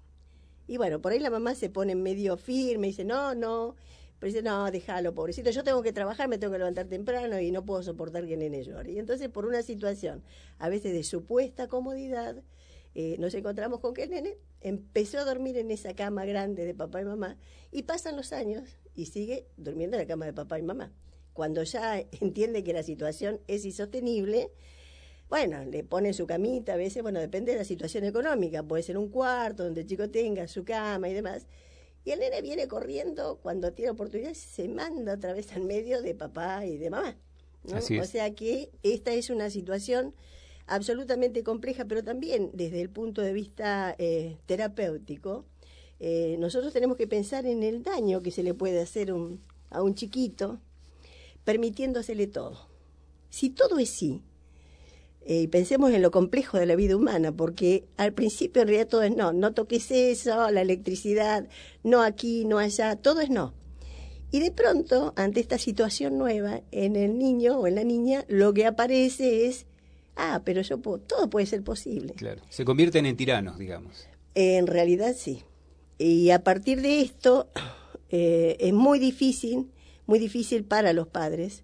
Y bueno, por ahí la mamá se pone medio firme y dice, no, pero dice, no, déjalo, pobrecito, yo tengo que trabajar, me tengo que levantar temprano y no puedo soportar que el nene llore. Y entonces, por una situación a veces de supuesta comodidad, nos encontramos con que el nene empezó a dormir en esa cama grande de papá y mamá, y pasan los años y sigue durmiendo en la cama de papá y mamá. Cuando ya entiende que la situación es insostenible, bueno, le ponen su camita, a veces, bueno, depende de la situación económica, puede ser un cuarto donde el chico tenga su cama y demás, y el nene viene corriendo cuando tiene oportunidad, se manda otra vez al medio de papá y de mamá, ¿no? Así es. O sea que esta es una situación absolutamente compleja, pero también desde el punto de vista terapéutico, nosotros tenemos que pensar en el daño que se le puede hacer a un chiquito, permitiéndosele todo. Si todo es sí, pensemos en lo complejo de la vida humana, porque al principio en realidad todo es no toques eso, la electricidad, no aquí, no allá, todo es no. Y de pronto, ante esta situación nueva, en el niño o en la niña, lo que aparece es, pero todo puede ser posible. Claro, se convierten en tiranos, digamos. En realidad sí. Y a partir de esto, es muy difícil para los padres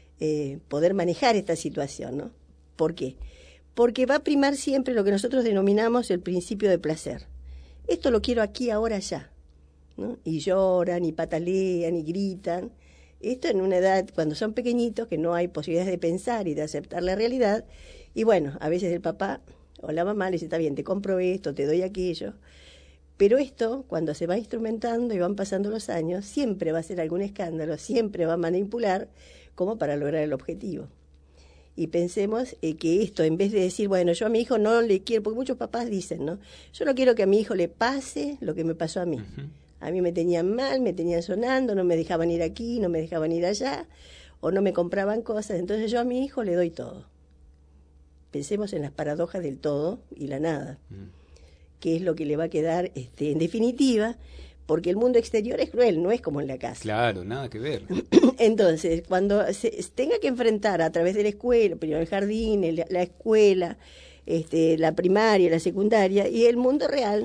poder manejar esta situación, ¿no? ¿Por qué? Porque va a primar siempre lo que nosotros denominamos el principio de placer. Esto lo quiero aquí, ahora, ya, ¿no? Y lloran, y patalean, y gritan. Esto en una edad, cuando son pequeñitos, que no hay posibilidades de pensar y de aceptar la realidad. Y bueno, a veces el papá o la mamá le dice, está bien, te compro esto, te doy aquello. Pero esto, cuando se va instrumentando y van pasando los años, siempre va a ser algún escándalo, siempre va a manipular como para lograr el objetivo. Y pensemos que esto, en vez de decir, bueno, yo a mi hijo no le quiero, porque muchos papás dicen, ¿no? Yo no quiero que a mi hijo le pase lo que me pasó a mí. A mí me tenían mal, me tenían sonando, no me dejaban ir aquí, no me dejaban ir allá, o no me compraban cosas, entonces yo a mi hijo le doy todo. Pensemos en las paradojas del todo y la nada, que es lo que le va a quedar en definitiva, porque el mundo exterior es cruel, no es como en la casa. Claro, nada que ver. Entonces, cuando se tenga que enfrentar a través de la escuela, primero el jardín, la escuela, la primaria, la secundaria, y el mundo real,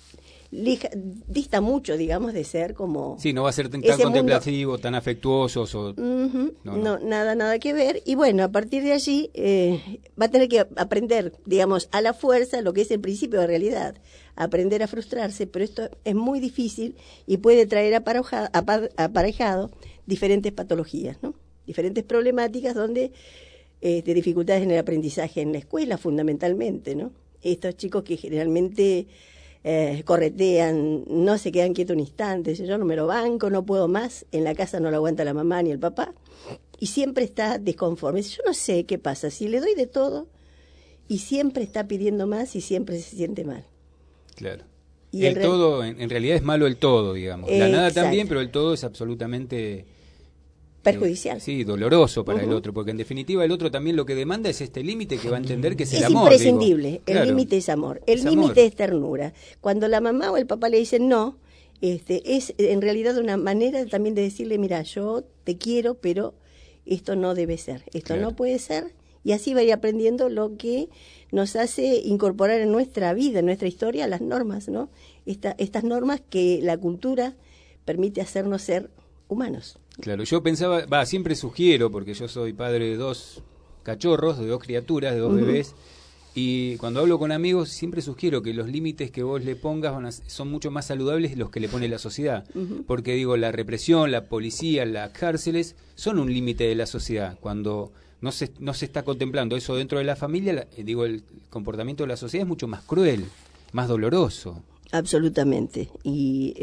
dista mucho, digamos, de ser como... Sí, no va a ser tan contemplativo, tan afectuoso. No, nada que ver. Y bueno, a partir de allí va a tener que aprender, digamos, a la fuerza lo que es el principio de realidad. Aprender a frustrarse, pero esto es muy difícil y puede traer aparejado diferentes patologías, ¿no? Diferentes problemáticas donde de dificultades en el aprendizaje en la escuela, fundamentalmente, ¿no? Estos chicos que generalmente... corretean, no se quedan quietos un instante, yo no me lo banco, no puedo más, en la casa no lo aguanta la mamá ni el papá, y siempre está desconforme. Yo no sé qué pasa, si le doy de todo, y siempre está pidiendo más y siempre se siente mal. Claro. Y el todo, en realidad es malo el todo, digamos. La nada también, pero el todo es absolutamente... perjudicial. Sí, doloroso para el otro, porque en definitiva el otro también lo que demanda es este límite que va a entender que es el amor. Es imprescindible, el límite es amor, el límite es ternura. Cuando la mamá o el papá le dicen no, es en realidad una manera también de decirle, mira, yo te quiero, pero esto no debe ser, esto no puede ser, y así va a ir aprendiendo lo que nos hace incorporar en nuestra vida, en nuestra historia, las normas, ¿no? Estas normas que la cultura permite hacernos ser humanos. Claro, yo pensaba, siempre sugiero, porque yo soy padre de 2 cachorros, de 2 criaturas, de 2 bebés, y cuando hablo con amigos siempre sugiero que los límites que vos le pongas son mucho más saludables de los que le pone la sociedad, porque digo, la represión, la policía, las cárceles son un límite de la sociedad. Cuando no se está contemplando eso dentro de la familia, el comportamiento de la sociedad es mucho más cruel, más doloroso. Absolutamente. Y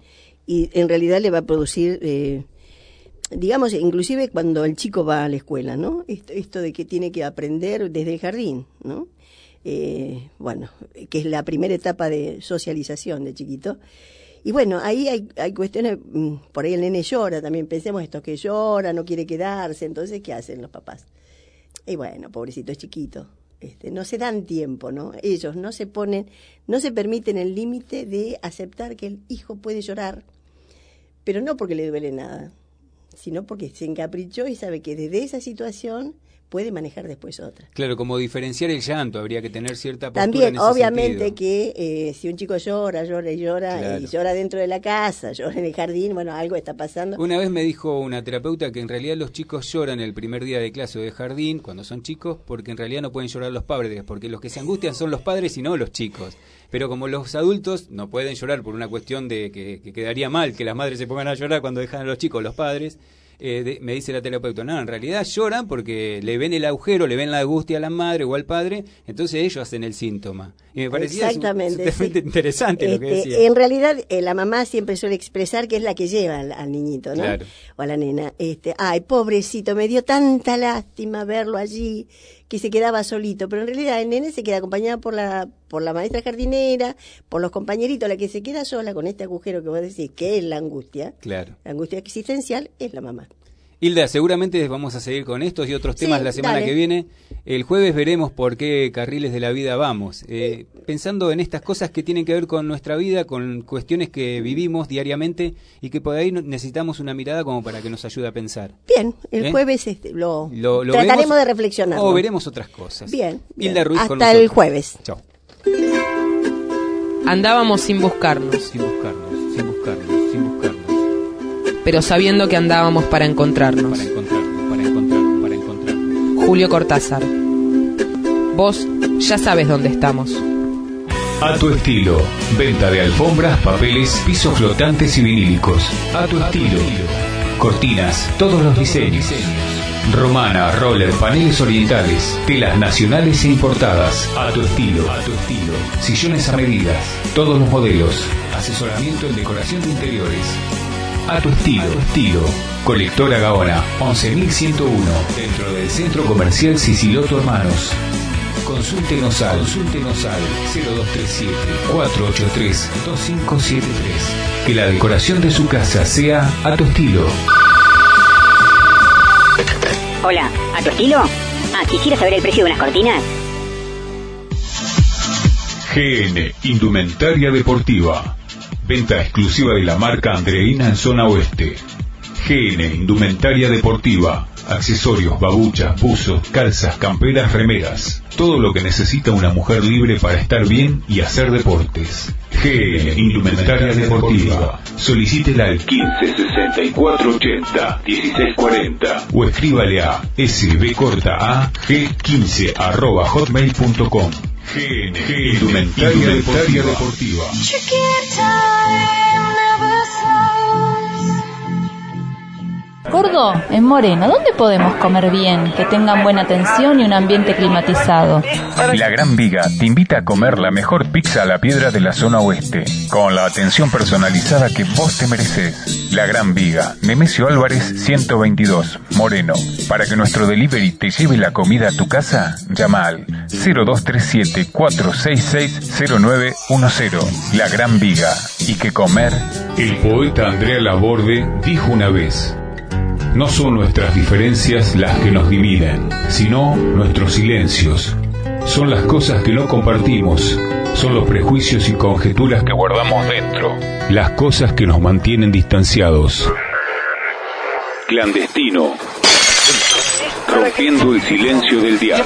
en realidad le va a producir, digamos, inclusive cuando el chico va a la escuela, ¿no? Esto de que tiene que aprender desde el jardín, ¿no? Bueno, que es la primera etapa de socialización de chiquito. Y bueno, ahí hay cuestiones, por ahí el nene llora también, pensemos esto, que llora, no quiere quedarse, entonces, ¿qué hacen los papás? Y bueno, pobrecito, es chiquito, no se dan tiempo, ¿no? Ellos no se permiten el límite de aceptar que el hijo puede llorar, pero no porque le duele nada, sino porque se encaprichó y sabe que desde esa situación puede manejar después otra. Claro, como diferenciar el llanto, habría que tener cierta postura. También, en ese obviamente, sentido. Que si un chico llora, Claro. y llora dentro de la casa, llora en el jardín, bueno, algo está pasando. Una vez me dijo una terapeuta que en realidad los chicos lloran el primer día de clase o de jardín, cuando son chicos, porque en realidad no pueden llorar los padres, porque los que se angustian son los padres y no los chicos. Pero como los adultos no pueden llorar por una cuestión de que quedaría mal que las madres se pongan a llorar cuando dejan a los chicos, los padres, me dice la terapeuta, no, en realidad lloran porque le ven el agujero, le ven la angustia a la madre o al padre, entonces ellos hacen el síntoma. Y me parecía exactamente, interesante lo que decía. En realidad, la mamá siempre suele expresar que es la que lleva al niñito, ¿no? Claro. O a la nena. Ay, pobrecito, me dio tanta lástima verlo allí, que se quedaba solito, pero en realidad el nene se queda acompañado por la maestra jardinera, por los compañeritos. La que se queda sola con este agujero que vos decís, que es la angustia, Claro. la angustia existencial, es la mamá. Hilda, seguramente vamos a seguir con estos y otros temas la semana dale. que viene. El jueves veremos por qué carriles de la vida vamos. Pensando en estas cosas que tienen que ver con nuestra vida, con cuestiones que vivimos diariamente y que por ahí necesitamos una mirada como para que nos ayude a pensar. Bien, el jueves lo trataremos vemos, de reflexionar. O veremos otras cosas. Bien. Hilda Ruiz con hasta nosotros. el jueves. Chao. Andábamos sin buscarnos, Sin buscarnos. pero sabiendo que andábamos para encontrarnos. Para encontrarnos. Julio Cortázar. Vos ya sabes dónde estamos. A tu estilo. Venta de alfombras, papeles, pisos flotantes y vinílicos. A tu estilo. Cortinas, todos los diseños. Romana, roller, paneles orientales, telas nacionales e importadas. A tu estilo. Sillones a medidas, todos los modelos. Asesoramiento en decoración de interiores. A tu estilo. Colectora Gaona, 11.101, dentro del Centro Comercial Siciloto Hermanos. Consúltenos al 0237-483-2573. Que la decoración de su casa sea a tu estilo. Hola, ¿a tu estilo? ¿Quisiera saber el precio de unas cortinas? GN Indumentaria Deportiva. Venta exclusiva de la marca Andreina en zona oeste. GN Indumentaria Deportiva. Accesorios, babuchas, buzos, calzas, camperas, remeras. Todo lo que necesita una mujer libre para estar bien y hacer deportes. GN Indumentaria Deportiva. Solicítela al 156480-1640 o escríbale a sbcortaag15@hotmail.com. GN Indumentaria Deportiva. Gordo, en Moreno, ¿dónde podemos comer bien, que tengan buena atención y un ambiente climatizado? La Gran Viga te invita a comer la mejor pizza a la piedra de la zona oeste, con la atención personalizada que vos te mereces. La Gran Viga, Nemesio Álvarez 122, Moreno. Para que nuestro delivery te lleve la comida a tu casa, llama al 0237-466-0910. La Gran Viga. ¿Y qué comer? El poeta Andrea Laborde dijo una vez: no son nuestras diferencias las que nos dividen, sino nuestros silencios. Son las cosas que no compartimos, son los prejuicios y conjeturas que guardamos dentro, las cosas que nos mantienen distanciados. Clandestino, rompiendo el silencio del diablo.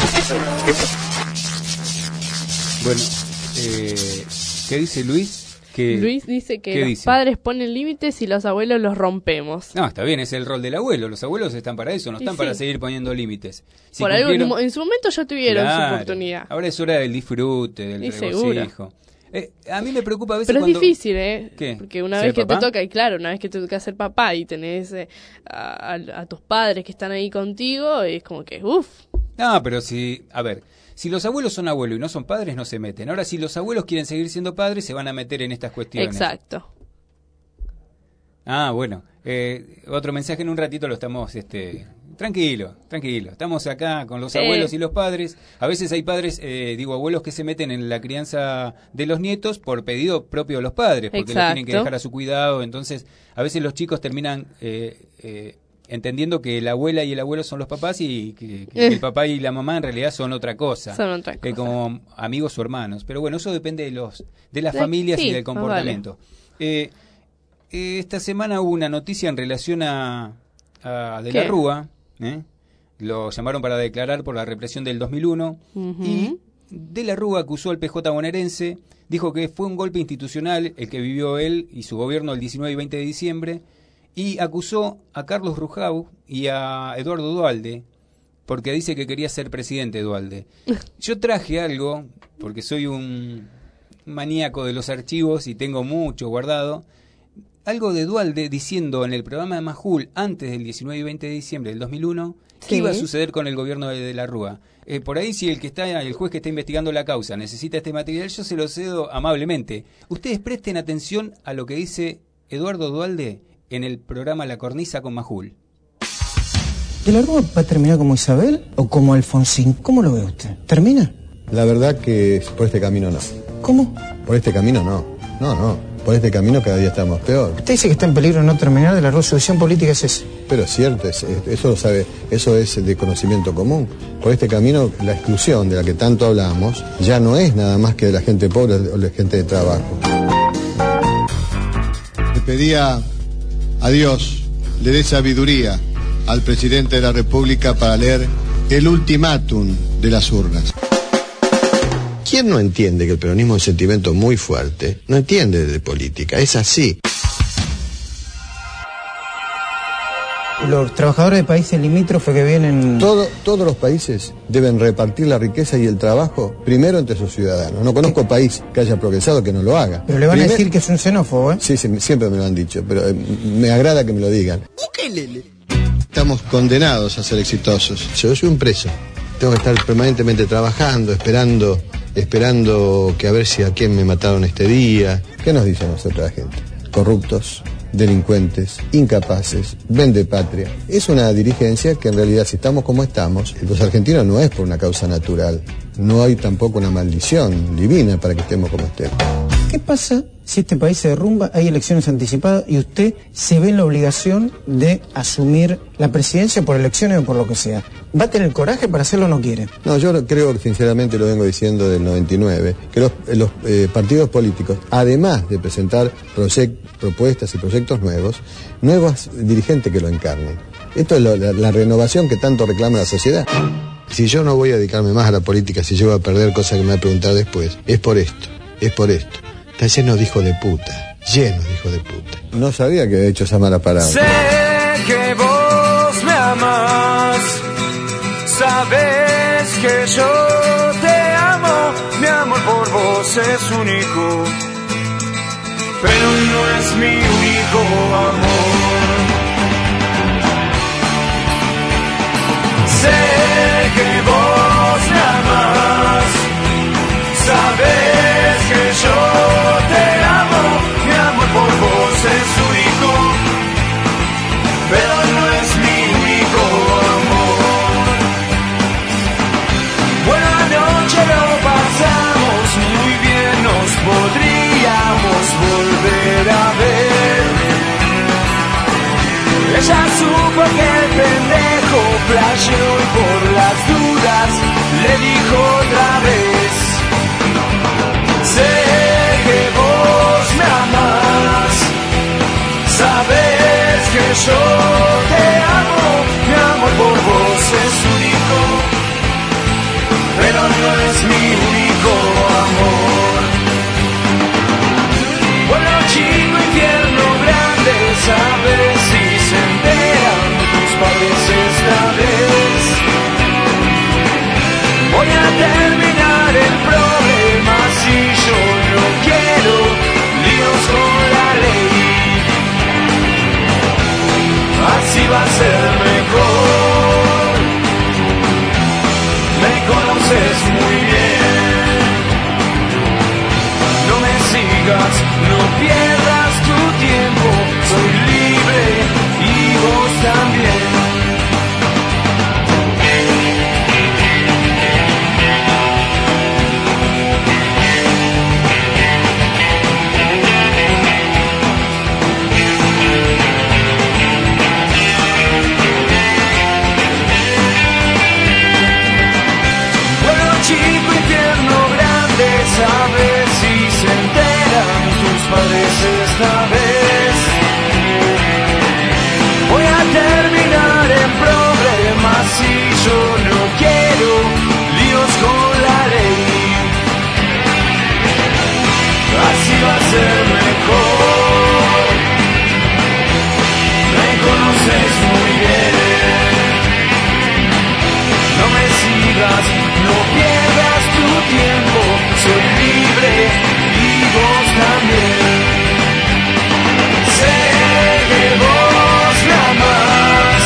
Bueno, ¿qué dice Luis? Luis dice que los dice? padres ponen límites y los abuelos los rompemos. No, está bien, es el rol del abuelo. Los abuelos están para eso, no están para seguir poniendo límites. Si por algo, en su momento ya tuvieron su oportunidad. Ahora es hora del disfrute, del regocijo. A mí me preocupa a veces pero cuando... es difícil, ¿Qué? Porque una vez que papá? te toca, y claro, una vez que te toca ser papá y tenés a tus padres que están ahí contigo, es como que, uff. No, pero si los abuelos son abuelos y no son padres, no se meten. Ahora, si los abuelos quieren seguir siendo padres, se van a meter en estas cuestiones. Exacto. Bueno. Otro mensaje en un ratito lo estamos... Tranquilo. Estamos acá con los abuelos y los padres. A veces hay padres, abuelos que se meten en la crianza de los nietos por pedido propio de los padres, porque los tienen que dejar a su cuidado. Entonces, a veces los chicos terminan entendiendo que la abuela y el abuelo son los papás y que el papá y la mamá en realidad son otra cosa. Como amigos o hermanos. Pero bueno, eso depende de las familias y del comportamiento. Vale. Esta semana hubo una noticia en relación a De la Rúa. Lo llamaron para declarar por la represión del 2001 y De la Rúa acusó al PJ bonaerense, dijo que fue un golpe institucional el que vivió él y su gobierno el 19 y 20 de diciembre y acusó a Carlos Rujau y a Eduardo Duhalde porque dice que quería ser presidente Duhalde. Yo traje algo, porque soy un maníaco de los archivos y tengo mucho guardado, algo de Duhalde diciendo en el programa de Majul antes del 19 y 20 de diciembre del 2001 qué iba a suceder con el gobierno de la Rúa. Por ahí, si el juez que está investigando la causa necesita este material, yo se lo cedo amablemente. Ustedes presten atención a lo que dice Eduardo Duhalde en el programa La Cornisa con Majul. ¿De la Rúa va a terminar como Isabel o como Alfonsín? ¿Cómo lo ve usted? ¿Termina? La verdad que por este camino no. ¿Cómo? Por este camino no. No. Por este camino cada día estamos peor. Usted dice que está en peligro no terminar. De la Rúa, su decisión política es esa. Pero es cierto, eso lo sabe, eso es de conocimiento común. Por este camino, la exclusión de la que tanto hablamos ya no es nada más que de la gente pobre o de la gente de trabajo. Le pedía a Dios le dé sabiduría al presidente de la República para leer el ultimátum de las urnas. ¿Quién no entiende que el peronismo es un sentimiento muy fuerte? No entiende de política, es así. Los trabajadores de países limítrofes que vienen... Todos los países deben repartir la riqueza y el trabajo primero entre sus ciudadanos. No conozco país que haya progresado que no lo haga. Pero le van a decir que es un xenófobo, ¿eh? Sí, siempre me lo han dicho, pero me agrada que me lo digan. Estamos condenados a ser exitosos. Yo soy un preso. Tengo que estar permanentemente trabajando, esperando que a ver si a quién me mataron este día. ¿Qué nos dice a nosotros la gente? Corruptos, delincuentes, incapaces, vendepatria. Es una dirigencia que en realidad, si estamos como estamos, los argentinos no es por una causa natural. No hay tampoco una maldición divina para que estemos como estemos. ¿Qué pasa si este país se derrumba, hay elecciones anticipadas y usted se ve en la obligación de asumir la presidencia por elecciones o por lo que sea? ¿Va a tener coraje para hacerlo o no quiere? No, yo creo, sinceramente lo vengo diciendo del 99, que los partidos políticos, además de presentar propuestas y proyectos nuevos dirigentes que lo encarnen. Esto es la renovación que tanto reclama la sociedad. Si yo no voy a dedicarme más a la política, si yo voy a perder cosas que me va a preguntar después, es por esto. Está lleno de hijos de puta. No sabía que había hecho esa mala parada. Sé que vos me amás, sabes que yo te amo, mi amor por vos es único, pero no es mi único amor. Sé que vos me amás, sabes que yo te amo, mi amor por vos es único, pero no es mi único amor. Buena noche, lo pasamos muy bien, nos podríamos volver a ver. Ella supo que el pendejo flasheó y por las dudas sigas, no pierdas tu tiempo. Soy libre y vos también. Chico, infierno grande, sabes si se enteran tus padres esta vez. Voy a terminar en problemas y yo no quiero líos con la ley. Así va a ser mejor. Me conoces muy bien. No me sigas, no pierdas tu tiempo, soy libre y vos también. Sé que vos me amás,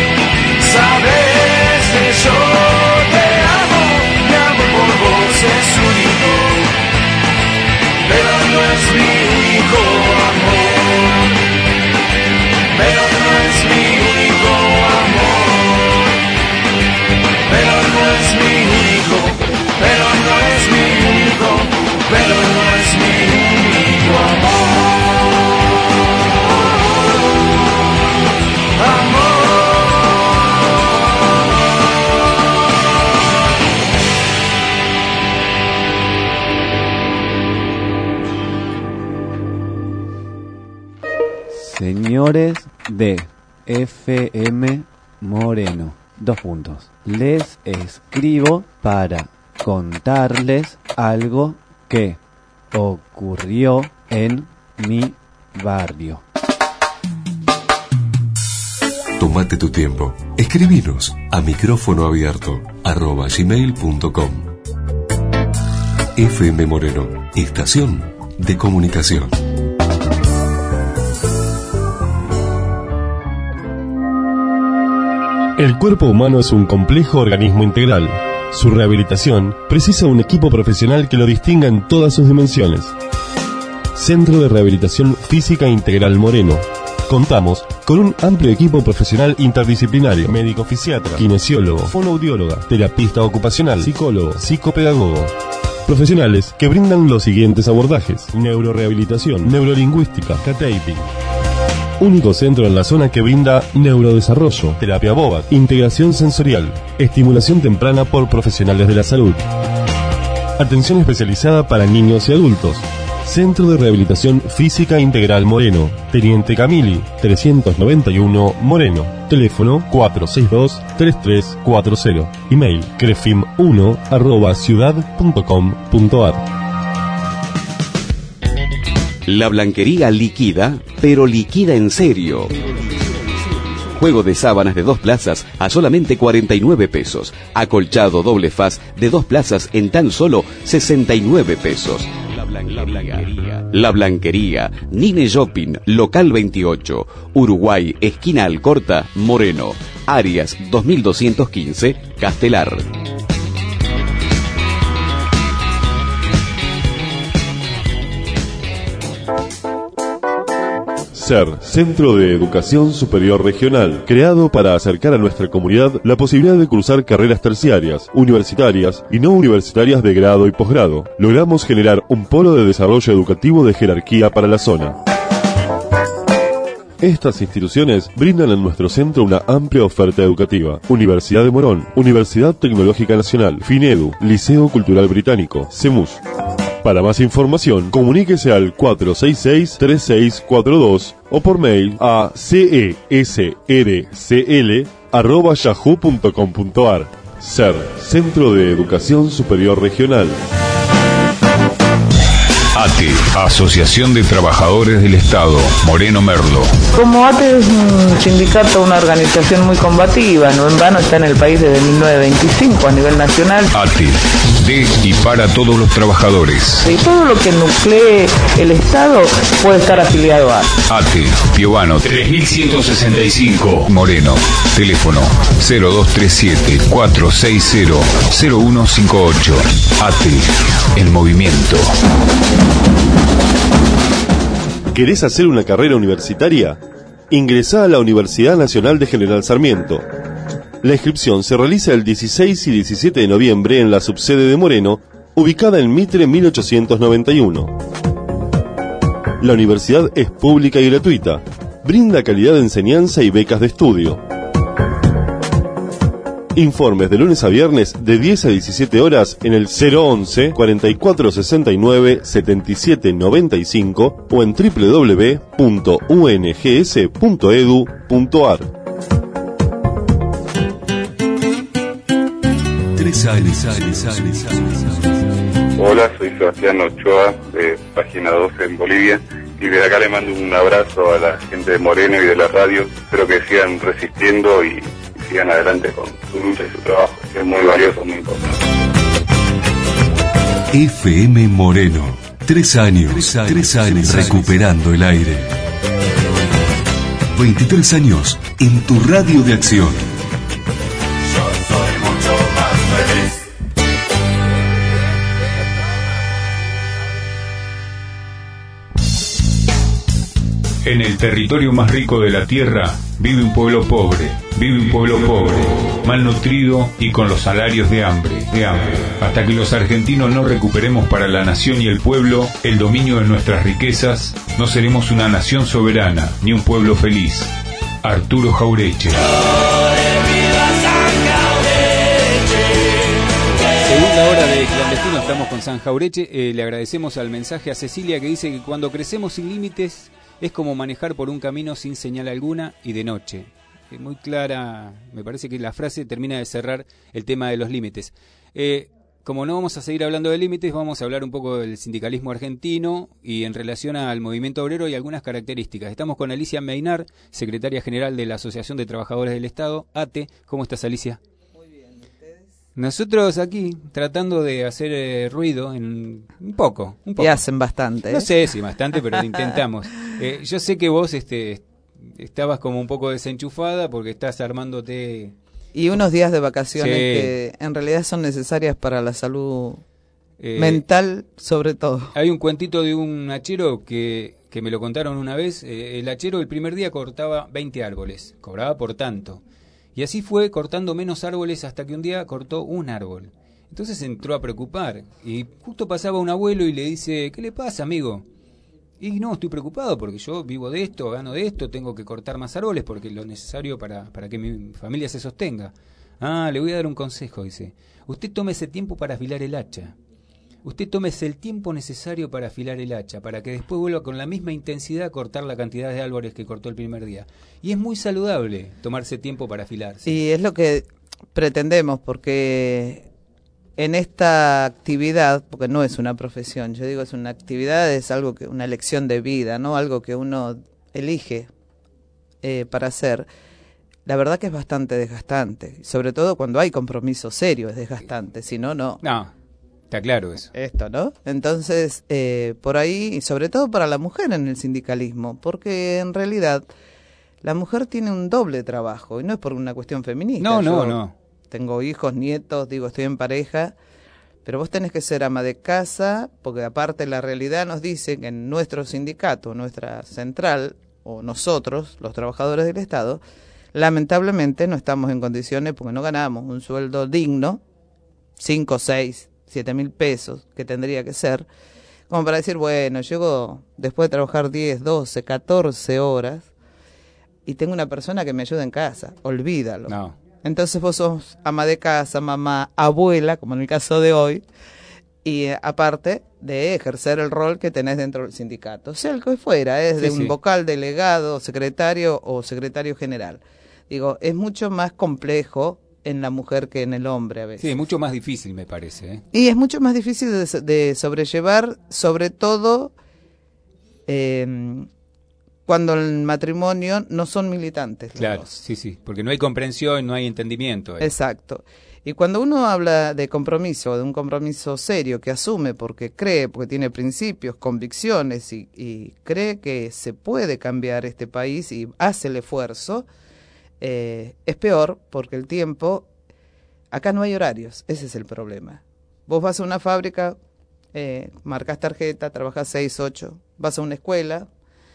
sabes que yo te amo, mi amor por vos es único, pero no es mi único amor, pero no es mi único amor, pero no es mi único, pero no es mi único, pero no es mi único amor. Señores de FM Moreno, 2 puntos. Les escribo para contarles algo que ocurrió en mi barrio. Tómate tu tiempo. Escribinos a micrófonoabierto@gmail.com. FM Moreno, estación de comunicación. El cuerpo humano es un complejo organismo integral. Su rehabilitación precisa un equipo profesional que lo distinga en todas sus dimensiones. Centro de Rehabilitación Física Integral Moreno. Contamos con un amplio equipo profesional interdisciplinario: médico fisiatra, kinesiólogo, fonoaudióloga, terapista ocupacional, psicólogo, psicopedagogo. Profesionales que brindan los siguientes abordajes: neurorehabilitación, neurolingüística, K-taping. Único centro en la zona que brinda neurodesarrollo, terapia BOBAT, integración sensorial, estimulación temprana por profesionales de la salud. Atención especializada para niños y adultos. Centro de Rehabilitación Física Integral Moreno, Teniente Camili, 391 Moreno. Teléfono 462-3340. Email crefim1@ciudad.com.ar. La Blanquería liquida, pero liquida en serio. Juego de sábanas de 2 plazas a solamente 49 pesos. Acolchado doble faz de 2 plazas en tan solo 69 pesos. La Blanquería, Nine Shopping, local 28, Uruguay, esquina Alcorta, Moreno. Arias 2215, Castelar. SER, Centro de Educación Superior Regional, creado para acercar a nuestra comunidad la posibilidad de cursar carreras terciarias, universitarias y no universitarias de grado y posgrado. Logramos generar un polo de desarrollo educativo de jerarquía para la zona. Estas instituciones brindan en nuestro centro una amplia oferta educativa: Universidad de Morón, Universidad Tecnológica Nacional, FINEDU, Liceo Cultural Británico, CEMUS. Para más información, comuníquese al 466-3642 o por mail a cesrcl@yahoo.com.ar. SER, Centro de Educación Superior Regional. ATE, Asociación de Trabajadores del Estado, Moreno Merlo. Como ATE es un sindicato, una organización muy combativa, no en vano está en el país desde 1925 a nivel nacional. ATE, de y para todos los trabajadores. Y todo lo que nuclee el Estado puede estar afiliado a ATE, Piovano 3165, Moreno. Teléfono 0237-460-0158. ATE, el movimiento. ¿Querés hacer una carrera universitaria? Ingresá a la Universidad Nacional de General Sarmiento. La inscripción se realiza el 16 y 17 de noviembre en la subsede de Moreno, ubicada en Mitre 1891. La universidad es pública y gratuita. Brinda calidad de enseñanza y becas de estudio. Informes de lunes a viernes de 10 a 17 horas en el 011 4469 7795 o en www.ungs.edu.ar. 3 años. Hola, soy Sebastián Ochoa de Página 12 en Bolivia y desde acá le mando un abrazo a la gente de Moreno y de la radio. Espero que sigan resistiendo y sigan adelante con su lucha y su trabajo, que es muy valioso, muy importante. FM Moreno, 3 años recuperando el aire. 23 años en tu radio de acción. En el territorio más rico de la tierra vive un pueblo pobre, malnutrido y con los salarios de hambre. Hasta que los argentinos no recuperemos para la nación y el pueblo el dominio de nuestras riquezas, no seremos una nación soberana ni un pueblo feliz. Arturo Jaureche. Segunda hora de Clandestino, estamos con San Jaureche. Le agradecemos al mensaje a Cecilia que dice que cuando crecemos sin límites es como manejar por un camino sin señal alguna y de noche. Es muy clara, me parece que la frase termina de cerrar el tema de los límites. Como no vamos a seguir hablando de límites, vamos a hablar un poco del sindicalismo argentino y en relación al movimiento obrero y algunas características. Estamos con Alicia Meinar, secretaria general de la Asociación de Trabajadores del Estado, ATE. ¿Cómo estás, Alicia? Nosotros aquí tratando de hacer ruido en un poco. Y hacen bastante. No sé si bastante, pero intentamos. Yo sé que vos estabas como un poco desenchufada porque estás armándote... Y unos días de vacaciones Sí. que en realidad son necesarias para la salud mental, sobre todo. Hay un cuentito de un hachero que me lo contaron una vez. El hachero el primer día cortaba 20 árboles, cobraba por tanto. Y así fue cortando menos árboles hasta que un día cortó un árbol. Entonces entró a preocupar y justo pasaba un abuelo y le dice, ¿qué le pasa, amigo? Y no, estoy preocupado porque yo vivo de esto, gano de esto, tengo que cortar más árboles porque es lo necesario para que mi familia se sostenga. Ah, le voy a dar un consejo, dice. Usted tome ese tiempo para afilar el hacha. Usted tómese el tiempo necesario para afilar el hacha, para que después vuelva con la misma intensidad a cortar la cantidad de árboles que cortó el primer día. Y es muy saludable tomarse tiempo para afilar. ¿Sí? Y es lo que pretendemos, porque en esta actividad, porque no es una profesión, yo digo es una actividad, es algo que una elección de vida, ¿no? Algo que uno elige para hacer. La verdad que es bastante desgastante, sobre todo cuando hay compromiso serio es desgastante, si no, no. No. Está claro eso. Esto, ¿no? Entonces, por ahí, y sobre todo para la mujer en el sindicalismo, porque en realidad la mujer tiene un doble trabajo, y no es por una cuestión feminista. No. Tengo hijos, nietos, digo, estoy en pareja, pero vos tenés que ser ama de casa, porque aparte la realidad nos dice que en nuestro sindicato, nuestra central, o nosotros, los trabajadores del Estado, lamentablemente no estamos en condiciones, porque no ganamos un sueldo digno, 5, 6, 7.000 pesos, que tendría que ser, como para decir, bueno, llego después de trabajar 10, 12, 14 horas y tengo una persona que me ayuda en casa, olvídalo. No. Entonces vos sos ama de casa, mamá, abuela, como en el caso de hoy, y aparte de ejercer el rol que tenés dentro del sindicato, sea el que fuera, de un vocal, delegado, secretario o secretario general. Digo, es mucho más complejo en la mujer que en el hombre a veces. Sí, mucho más difícil me parece. Y es mucho más difícil de sobrellevar, sobre todo cuando el matrimonio no son militantes. Claro, sí, porque no hay comprensión, no hay entendimiento. Exacto. Y cuando uno habla de compromiso, de un compromiso serio que asume porque cree, porque tiene principios, convicciones y cree que se puede cambiar este país y hace el esfuerzo, es peor porque el tiempo, acá no hay horarios, ese es el problema. Vos vas a una fábrica, marcas tarjeta, trabajás 6, 8, vas a una escuela,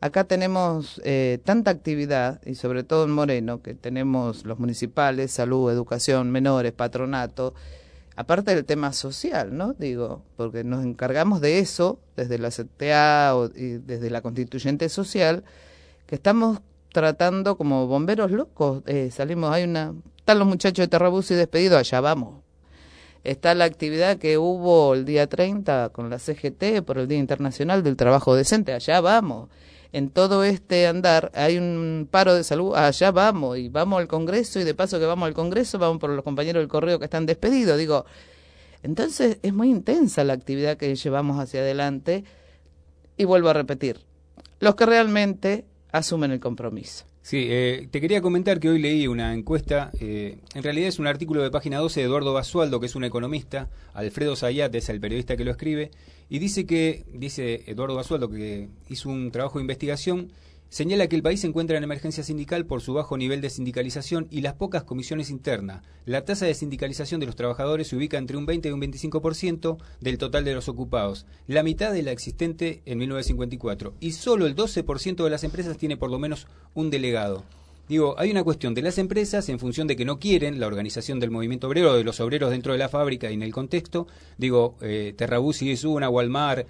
acá tenemos tanta actividad, y sobre todo en Moreno, que tenemos los municipales, salud, educación, menores, patronato, aparte del tema social, ¿no? Digo, porque nos encargamos de eso desde la CTA y desde la Constituyente Social, que estamos tratando como bomberos locos. Salimos, están los muchachos de Terrabuzzi despedidos, allá vamos. Está la actividad que hubo el día 30 con la CGT por el Día Internacional del Trabajo Decente, allá vamos. En todo este andar hay un paro de salud, allá vamos, y vamos al Congreso, y de paso que vamos al Congreso, vamos por los compañeros del correo que están despedidos. Digo, entonces es muy intensa la actividad que llevamos hacia adelante, y vuelvo a repetir, los que realmente asumen el compromiso. Sí, te quería comentar que hoy leí una encuesta, en realidad es un artículo de Página 12 de Eduardo Basualdo, que es un economista, Alfredo Zayat es el periodista que lo escribe, y dice Eduardo Basualdo, que hizo un trabajo de investigación, señala que el país se encuentra en emergencia sindical por su bajo nivel de sindicalización y las pocas comisiones internas. La tasa de sindicalización de los trabajadores se ubica entre un 20 y un 25% del total de los ocupados, la mitad de la existente en 1954, y solo el 12% de las empresas tiene por lo menos un delegado. Digo, hay una cuestión de las empresas en función de que no quieren la organización del movimiento obrero, de los obreros dentro de la fábrica y en el contexto. Digo, Terrabuzzi es una, Walmart,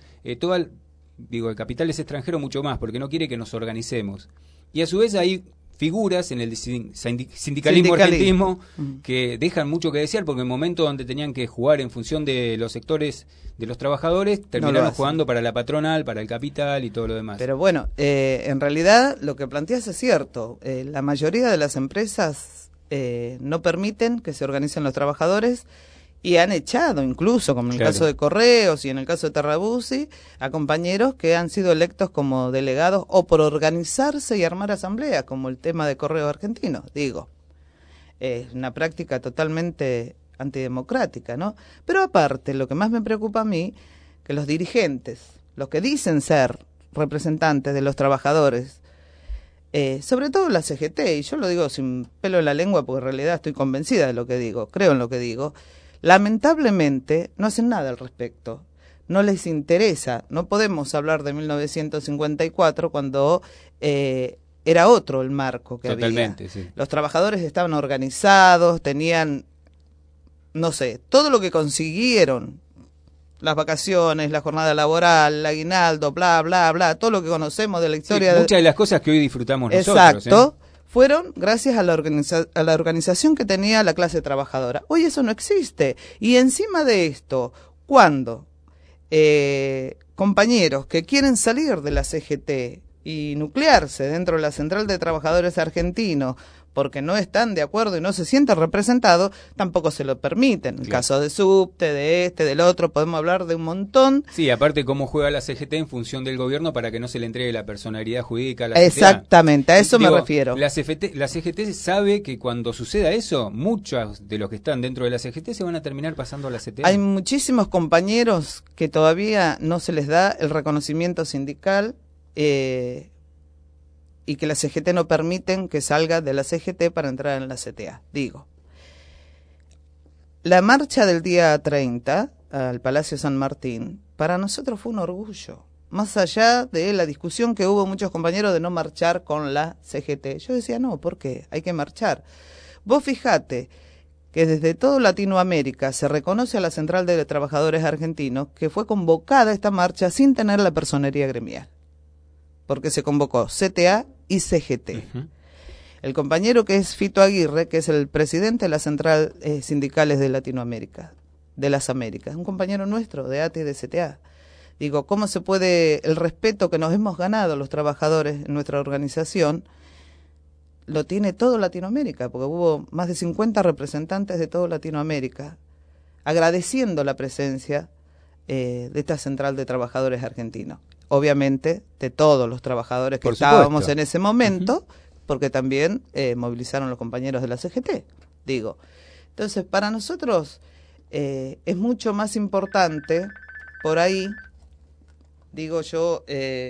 el capital es extranjero mucho más, porque no quiere que nos organicemos. Y a su vez hay figuras en el sindicalismo argentino que dejan mucho que desear, porque en el momento donde tenían que jugar en función de los sectores de los trabajadores, terminaron jugando para la patronal, para el capital y todo lo demás. Pero bueno, en realidad lo que planteas es cierto. La mayoría de las empresas no permiten que se organicen los trabajadores, y han echado incluso, como en el caso de Correos y en el caso de Terrabuzzi, a compañeros que han sido electos como delegados o por organizarse y armar asambleas, como el tema de Correos Argentinos. Digo, es una práctica totalmente antidemocrática, ¿no? Pero aparte, lo que más me preocupa a mí, que los dirigentes, los que dicen ser representantes de los trabajadores, sobre todo la CGT, y yo lo digo sin pelo en la lengua porque en realidad estoy convencida de lo que digo, creo en lo que digo, lamentablemente no hacen nada al respecto, no les interesa. No podemos hablar de 1954 cuando era otro el marco que Totalmente, había. Sí. Los trabajadores estaban organizados, tenían, no sé, todo lo que consiguieron, las vacaciones, la jornada laboral, el aguinaldo, bla, bla, bla, todo lo que conocemos de la historia. Sí, muchas de las cosas que hoy disfrutamos nosotros. Exacto. Fueron gracias a la organización que tenía la clase trabajadora. Hoy eso no existe. Y encima de esto, cuando compañeros que quieren salir de la CGT y nuclearse dentro de la Central de Trabajadores Argentinos porque no están de acuerdo y no se sienten representados, tampoco se lo permiten. El caso de Subte, de del otro, podemos hablar de un montón. Sí, aparte cómo juega la CGT en función del gobierno para que no se le entregue la personalidad jurídica a la Exactamente, CTA. a eso me refiero. La CGT sabe que cuando suceda eso, muchos de los que están dentro de la CGT se van a terminar pasando a la CTA. Hay muchísimos compañeros que todavía no se les da el reconocimiento sindical, y que la CGT no permiten que salga de la CGT para entrar en la CTA. Digo, la marcha del día 30 al Palacio San Martín, para nosotros fue un orgullo. Más allá de la discusión que hubo muchos compañeros de no marchar con la CGT. Yo decía, no, ¿por qué? Hay que marchar. Vos fijate que desde toda Latinoamérica se reconoce a la Central de Trabajadores Argentinos que fue convocada esta marcha sin tener la personería gremial, porque se convocó CTA y CGT. El compañero que es Fito Aguirre, que es el presidente de la Central Sindicales de Latinoamérica, de las Américas, un compañero nuestro de ATE y de CTA. Digo, ¿cómo se puede, el respeto que nos hemos ganado los trabajadores en nuestra organización, lo tiene todo Latinoamérica, porque hubo más de 50 representantes de todo Latinoamérica, agradeciendo la presencia de esta Central de Trabajadores Argentinos. Obviamente, de todos los trabajadores que estábamos en ese momento, porque también movilizaron los compañeros de la CGT, digo. Entonces, para nosotros es mucho más importante, por ahí, digo yo,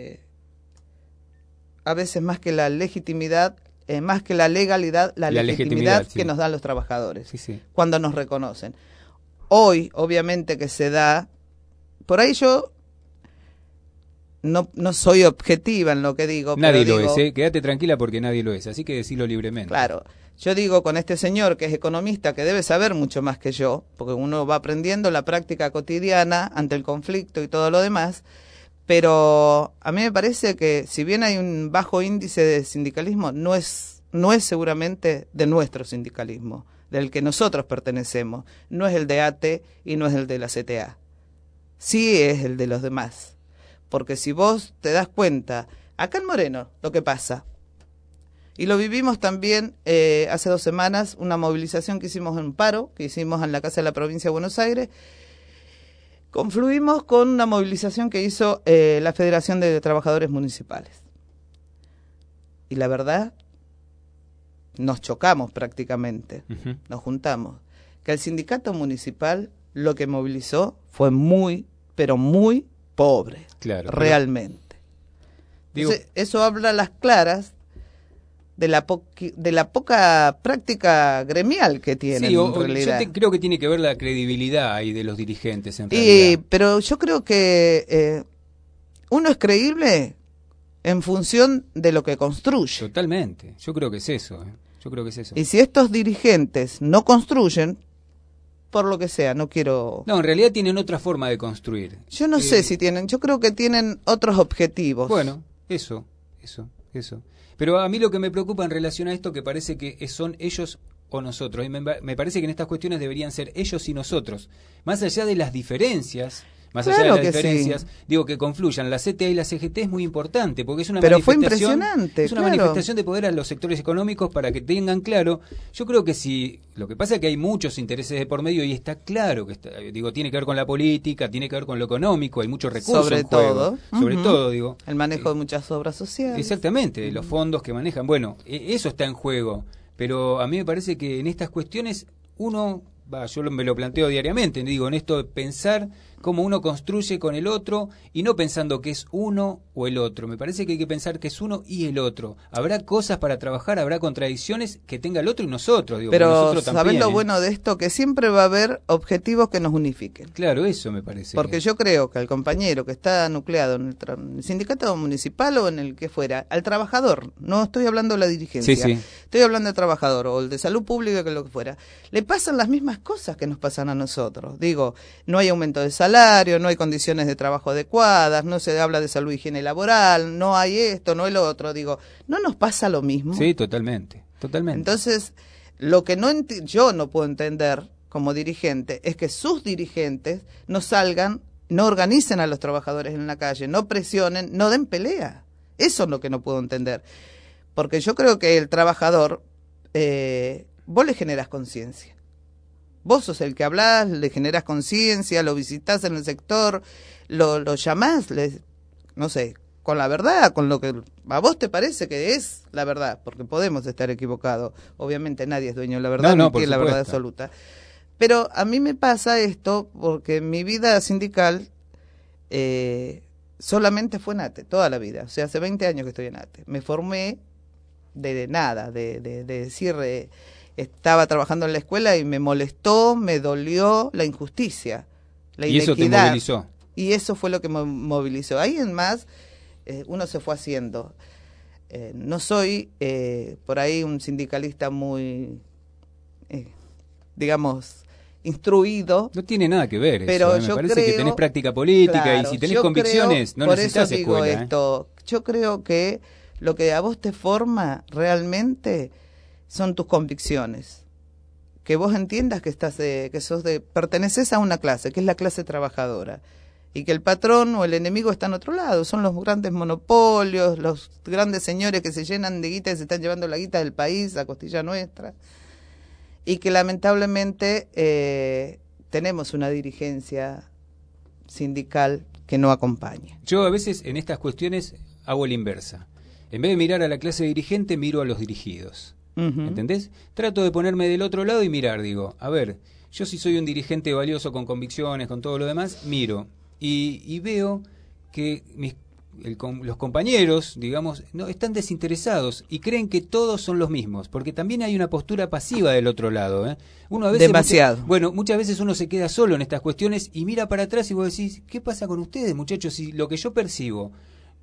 a veces más que la legitimidad, más que la legalidad, la legitimidad que nos dan los trabajadores, cuando nos reconocen. Hoy, obviamente que se da, por ahí yo no soy objetiva en lo que digo. Nadie pero lo digo, es, quédate tranquila porque nadie lo es, así que decilo libremente. Claro, yo digo con este señor que es economista, que debe saber mucho más que yo, porque uno va aprendiendo la práctica cotidiana ante el conflicto y todo lo demás, pero a mí me parece que si bien hay un bajo índice de sindicalismo, no es seguramente de nuestro sindicalismo, del que nosotros pertenecemos, no es el de ATE y no es el de la CTA, sí es el de los demás, porque si vos te das cuenta, acá en Moreno lo que pasa, y lo vivimos también hace 2 semanas, una movilización que hicimos en paro, que hicimos en la Casa de la Provincia de Buenos Aires, confluimos con una movilización que hizo la Federación de Trabajadores Municipales. Y la verdad, nos chocamos prácticamente, nos juntamos, que el sindicato municipal lo que movilizó fue muy, pero muy pobre, claro, realmente. Entonces, eso habla a las claras de la poca práctica gremial que tienen, sí, en realidad. Yo creo que tiene que ver la credibilidad ahí de los dirigentes, en realidad. Pero yo creo que uno es creíble en función de lo que construye. Totalmente, yo creo que es eso. Yo creo que es eso. Y si estos dirigentes no construyen, por lo que sea, no quiero... No, en realidad tienen otra forma de construir. Yo no sé si tienen, yo creo que tienen otros objetivos. Bueno, eso. Pero a mí lo que me preocupa en relación a esto, que parece que son ellos o nosotros, y me parece que en estas cuestiones deberían ser ellos y nosotros, más allá de las diferencias, digo que confluyan la CTA y la CGT es muy importante, porque es una manifestación de poder a los sectores económicos para que tengan claro. Yo creo que si, lo que pasa es que hay muchos intereses de por medio y está claro que tiene que ver con la política, tiene que ver con lo económico, hay muchos recursos en juego, sobre todo, el manejo de muchas obras sociales. Exactamente, los fondos que manejan, bueno, eso está en juego, pero a mí me parece que en estas cuestiones yo me lo planteo diariamente, en esto de pensar cómo uno construye con el otro y no pensando que es uno o el otro. Me parece que hay que pensar que es uno y el otro. Habrá cosas para trabajar, habrá contradicciones que tenga el otro y nosotros. Pero nosotros ¿sabés también, lo bueno de esto? Que siempre va a haber objetivos que nos unifiquen. Claro, eso me parece. Porque yo creo que al compañero que está nucleado en el sindicato municipal o en el que fuera, al trabajador, no estoy hablando de la dirigencia, estoy hablando del trabajador o el de salud pública, que lo que fuera, le pasan las mismas cosas que nos pasan a nosotros. No hay aumento de salario, no hay condiciones de trabajo adecuadas, no se habla de salud y higiene laboral, no hay esto, no el otro. ¿No nos pasa lo mismo? Sí, totalmente. Entonces, lo que yo no puedo entender como dirigente es que sus dirigentes no salgan, no organicen a los trabajadores en la calle, no presionen, no den pelea. Eso es lo que no puedo entender. Porque yo creo que el trabajador, vos le generas conciencia. Vos sos el que hablás, le generás conciencia, lo visitás en el sector, lo llamás, no sé, con la verdad, con lo que a vos te parece que es la verdad, porque podemos estar equivocados. Obviamente nadie es dueño de la verdad, ni tiene la verdad absoluta. Pero a mí me pasa esto porque mi vida sindical solamente fue en ATE, toda la vida. O sea, hace 20 años que estoy en ATE. Me formé de nada, de decir... estaba trabajando en la escuela y me molestó, me dolió la injusticia, la inequidad. ¿Y eso te movilizó? Y eso fue lo que me movilizó. Ahí en más, uno se fue haciendo. No soy por ahí un sindicalista muy, digamos, instruido. No tiene nada que ver pero eso. Me parece que tenés práctica política y si tenés convicciones, no necesitas escuela. Por eso digo esto. Yo creo que lo que a vos te forma realmente... son tus convicciones, que vos entiendas que perteneces a una clase, que es la clase trabajadora, y que el patrón o el enemigo está en otro lado, son los grandes monopolios, los grandes señores que se llenan de guita y se están llevando la guita del país a costilla nuestra, y que lamentablemente tenemos una dirigencia sindical que no acompaña. Yo a veces en estas cuestiones hago la inversa, en vez de mirar a la clase dirigente, miro a los dirigidos. ¿Entendés? Trato de ponerme del otro lado y mirar, a ver, yo si soy un dirigente valioso con convicciones, con todo lo demás, miro y veo que los compañeros, no están desinteresados y creen que todos son los mismos, porque también hay una postura pasiva del otro lado, Uno a veces demasiado. Muchas veces uno se queda solo en estas cuestiones y mira para atrás y vos decís, ¿qué pasa con ustedes, muchachos? Si lo que yo percibo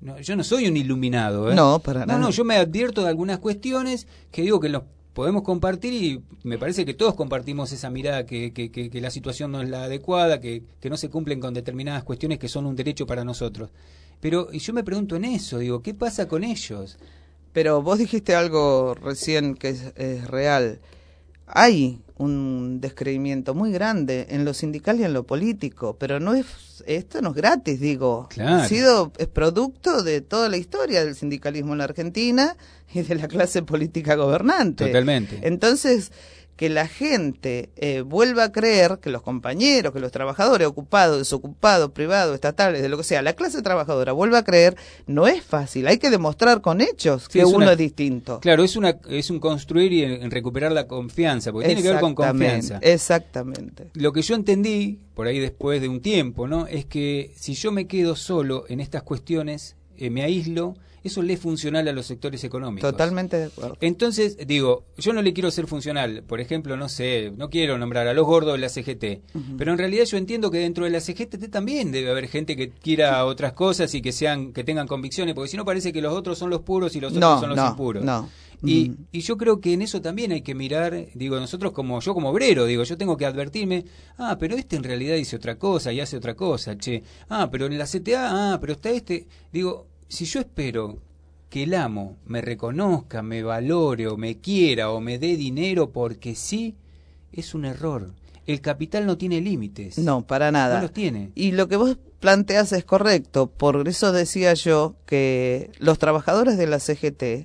yo no soy un iluminado. No, para nada. No, yo me advierto de algunas cuestiones que digo que los podemos compartir y me parece que todos compartimos esa mirada que la situación no es la adecuada, que no se cumplen con determinadas cuestiones que son un derecho para nosotros. Pero y yo me pregunto en eso, digo, ¿qué pasa con ellos? Pero vos dijiste algo recién que es real. Hay un descreimiento muy grande en lo sindical y en lo político, pero esto no es gratis, digo. Claro. Es producto de toda la historia del sindicalismo en la Argentina y de la clase política gobernante. Totalmente. Entonces, que la gente vuelva a creer que los compañeros, que los trabajadores ocupados, desocupados, privados, estatales, de lo que sea, la clase trabajadora vuelva a creer, no es fácil. Hay que demostrar con hechos que uno es distinto. Claro, es un construir y en recuperar la confianza, porque tiene que ver con confianza. Exactamente. Lo que yo entendí, por ahí después de un tiempo, ¿no? Es que si yo me quedo solo en estas cuestiones, me aíslo, eso le es funcional a los sectores económicos. Totalmente de acuerdo. Entonces, digo, yo no le quiero ser funcional, por ejemplo, no sé, no quiero nombrar a los gordos de la CGT, pero en realidad yo entiendo que dentro de la CGT también debe haber gente que quiera otras cosas y que tengan convicciones, porque si no parece que los otros son los puros y los otros son los impuros. Y yo creo que en eso también hay que mirar, digo, nosotros yo como obrero, digo, yo tengo que advertirme, pero este en realidad dice otra cosa y hace otra cosa, pero en la CTA, pero está digo, si yo espero que el amo me reconozca, me valore o me quiera o me dé dinero porque sí, es un error. El capital no tiene límites. No, para nada. No los tiene. Y lo que vos planteás es correcto. Por eso decía yo que los trabajadores de la CGT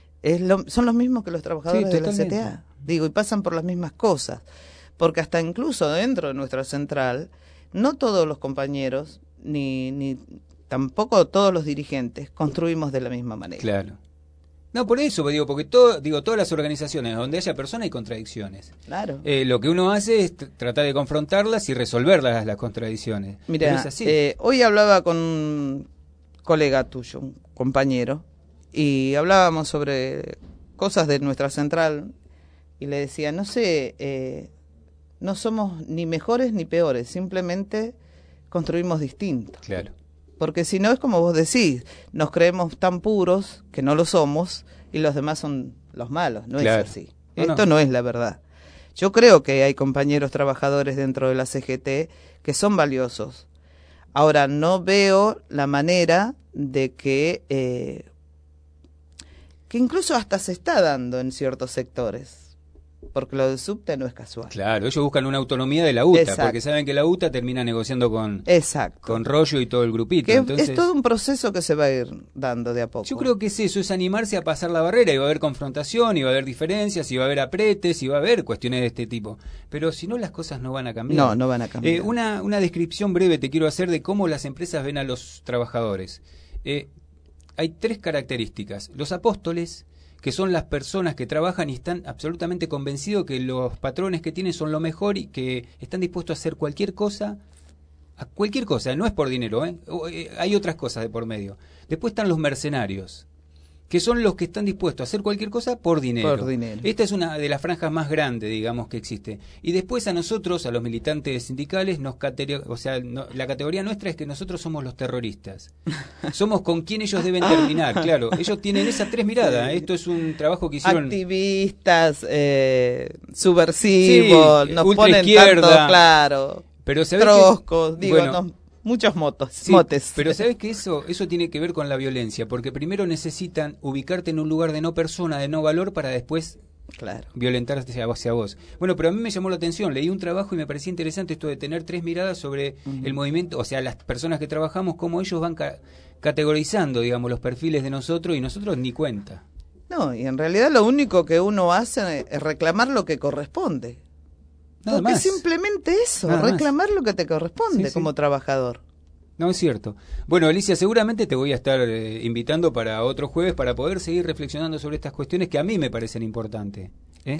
son los mismos que los trabajadores de la CTA. Digo, y pasan por las mismas cosas. Porque hasta incluso dentro de nuestra central, no todos los compañeros, ni tampoco todos los dirigentes construimos de la misma manera. Claro. No, por eso digo, porque todas las organizaciones donde haya personas hay contradicciones. Claro. Lo que uno hace es tratar de confrontarlas y resolverlas las contradicciones. Mira, pero es así. Hoy hablaba con un colega tuyo, un compañero, y hablábamos sobre cosas de nuestra central y le decía, no sé, no somos ni mejores ni peores, simplemente construimos distinto. Claro. Porque si no es como vos decís, nos creemos tan puros que no lo somos y los demás son los malos, no claro. es así. Esto no es la verdad. Yo creo que hay compañeros trabajadores dentro de la CGT que son valiosos. Ahora, no veo la manera de que incluso hasta se está dando en ciertos sectores. Porque lo del subte no es casual. Claro, ellos buscan una autonomía de la UTA, Exacto. porque saben que la UTA termina negociando con Rollo y todo el grupito. Que entonces, es todo un proceso que se va a ir dando de a poco. Yo creo que eso es animarse a pasar la barrera, y va a haber confrontación, y va a haber diferencias, y va a haber apretes, y va a haber cuestiones de este tipo. Pero si no, las cosas no van a cambiar. No van a cambiar. Una descripción breve te quiero hacer de cómo las empresas ven a los trabajadores. Hay 3 características. Los apóstoles, que son las personas que trabajan y están absolutamente convencidos que los patrones que tienen son lo mejor y que están dispuestos a hacer cualquier cosa, no es por dinero, hay otras cosas de por medio. Después están los mercenarios, que son los que están dispuestos a hacer cualquier cosa por dinero. Esta es una de las franjas más grandes, digamos, que existe. Y después a nosotros, a los militantes sindicales, la categoría nuestra es que nosotros somos los terroristas. Somos con quien ellos deben terminar, claro. Ellos tienen esas 3 miradas. Esto es un trabajo que hicieron... Activistas, subversivos, sí, nos ponen tanto, claro, pero troscos, muchos motes. Pero ¿sabes que eso tiene que ver con la violencia? Porque primero necesitan ubicarte en un lugar de no persona, de no valor, para después violentarte hacia vos. Bueno, pero a mí me llamó la atención, leí un trabajo y me parecía interesante esto de tener 3 miradas sobre el movimiento, o sea, las personas que trabajamos, cómo ellos van categorizando, digamos, los perfiles de nosotros, y nosotros ni cuenta. No, y en realidad lo único que uno hace es reclamar lo que corresponde. Nada Porque más. Simplemente eso, Nada reclamar lo que te corresponde como trabajador. No, es cierto. Bueno, Alicia, seguramente te voy a estar invitando para otro jueves para poder seguir reflexionando sobre estas cuestiones que a mí me parecen importantes.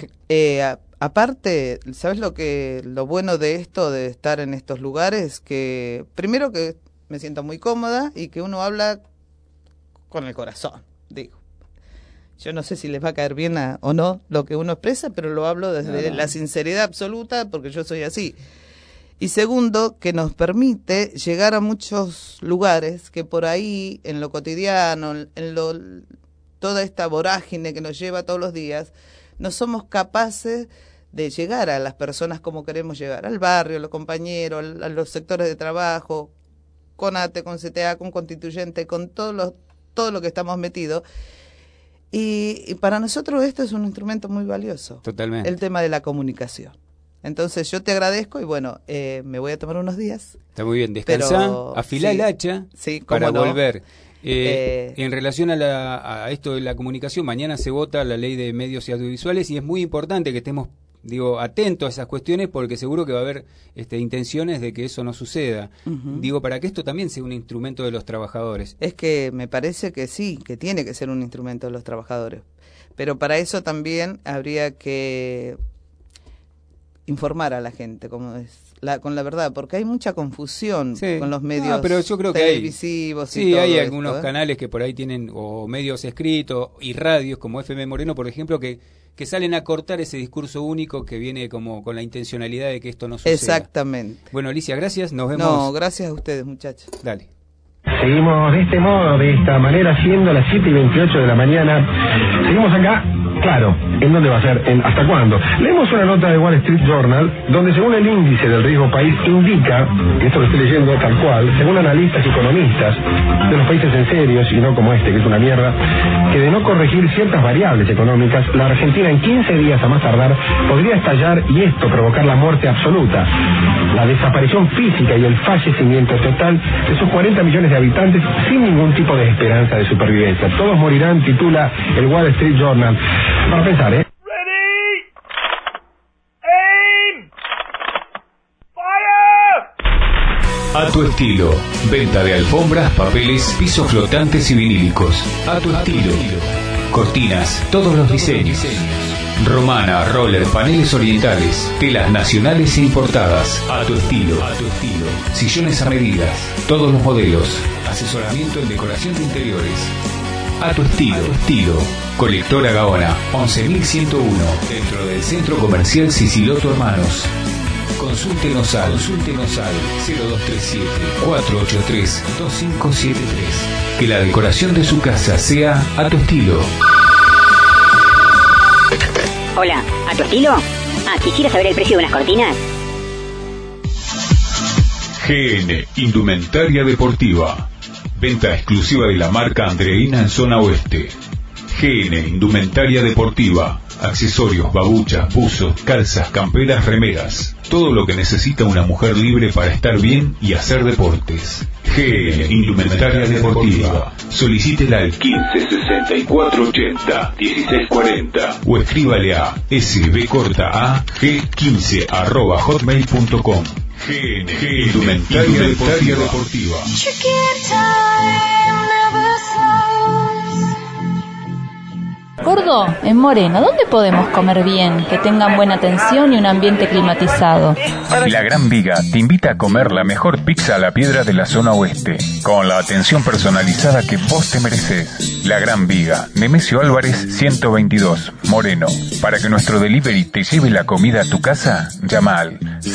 Aparte, ¿sabes lo bueno de esto, de estar en estos lugares? Que primero que me siento muy cómoda y que uno habla con el corazón, digo. Yo no sé si les va a caer bien o no lo que uno expresa, pero lo hablo desde la sinceridad absoluta porque yo soy así. Y segundo, que nos permite llegar a muchos lugares que por ahí, en lo cotidiano, toda esta vorágine que nos lleva todos los días, no somos capaces de llegar a las personas como queremos llegar, al barrio, a los compañeros, a los sectores de trabajo, con ATE, con CTA, con Constituyente, con todo lo que estamos metidos. Y para nosotros esto es un instrumento muy valioso. Totalmente. El tema de la comunicación. Entonces yo te agradezco y bueno, me voy a tomar unos días. Está muy bien, descansá, afilá el hacha para volver. En relación a esto de la comunicación, mañana se vota la ley de medios y audiovisuales y es muy importante que estemos atentos a esas cuestiones porque seguro que va a haber intenciones de que eso no suceda. Para que esto también sea un instrumento de los trabajadores. Es que me parece que sí, que tiene que ser un instrumento de los trabajadores. Pero para eso también habría que informar a la gente con la verdad, porque hay mucha confusión con los medios pero yo creo que televisivos hay, y todo hay esto, algunos canales que por ahí tienen o medios escritos y radios como FM Moreno, por ejemplo, que salen a cortar ese discurso único que viene como con la intencionalidad de que esto no suceda. Exactamente. Bueno, Alicia, gracias, nos vemos. No, gracias a ustedes, muchachos. Dale. Seguimos de este modo, de esta manera, siendo las 7:28 de la mañana. Seguimos acá, claro, ¿en dónde va a ser? ¿Hasta cuándo? Leemos una nota de Wall Street Journal, donde según el índice del riesgo país indica, y esto lo estoy leyendo tal cual, según analistas y economistas de los países en serios, y no como este, que es una mierda, que de no corregir ciertas variables económicas, la Argentina en 15 días a más tardar podría estallar y esto provocar la muerte absoluta, la desaparición física y el fallecimiento total de sus 40 millones de habitantes sin ningún tipo de esperanza de supervivencia. Todos morirán, titula el Wall Street Journal. Para pensar, ¿eh? A tu estilo. Venta de alfombras, papeles, pisos flotantes y vinílicos. A tu estilo. Cortinas, todos los diseños. Romana, roller, paneles orientales, telas nacionales e importadas. A tu estilo. Sillones a medidas, todos los modelos. Asesoramiento en decoración de interiores. A tu estilo. Colectora Gaona, 11.101, dentro del Centro Comercial Siciloto Hermanos. Consúltenos al 0237-483-2573. Que la decoración de su casa sea a tu estilo. Hola, ¿a tu estilo? ¿Quisiera saber el precio de unas cortinas? GN Indumentaria Deportiva. Venta exclusiva de la marca Andreina en zona oeste. GN Indumentaria Deportiva. Accesorios, babuchas, buzos, calzas, camperas, remeras. Todo lo que necesita una mujer libre para estar bien y hacer deportes. GN Indumentaria Deportiva. Solicítela al 156480-1640 o escríbale a sbcortaag15@hotmail.com. GN Indumentaria Deportiva. Gordo, en Moreno, ¿dónde podemos comer bien, que tengan buena atención y un ambiente climatizado? La Gran Viga te invita a comer la mejor pizza a la piedra de la zona oeste, con la atención personalizada que vos te mereces. La Gran Viga, Nemesio Álvarez 122, Moreno. Para que nuestro delivery te lleve la comida a tu casa, llama al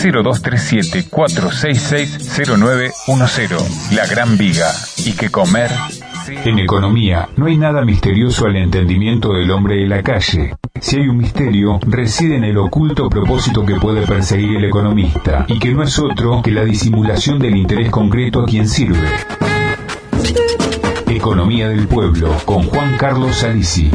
0237-466-0910. La Gran Viga. Y que comer... En economía, no hay nada misterioso al entendimiento del hombre de la calle. Si hay un misterio, reside en el oculto propósito que puede perseguir el economista, y que no es otro que la disimulación del interés concreto a quien sirve. Economía del Pueblo, con Juan Carlos Salisi.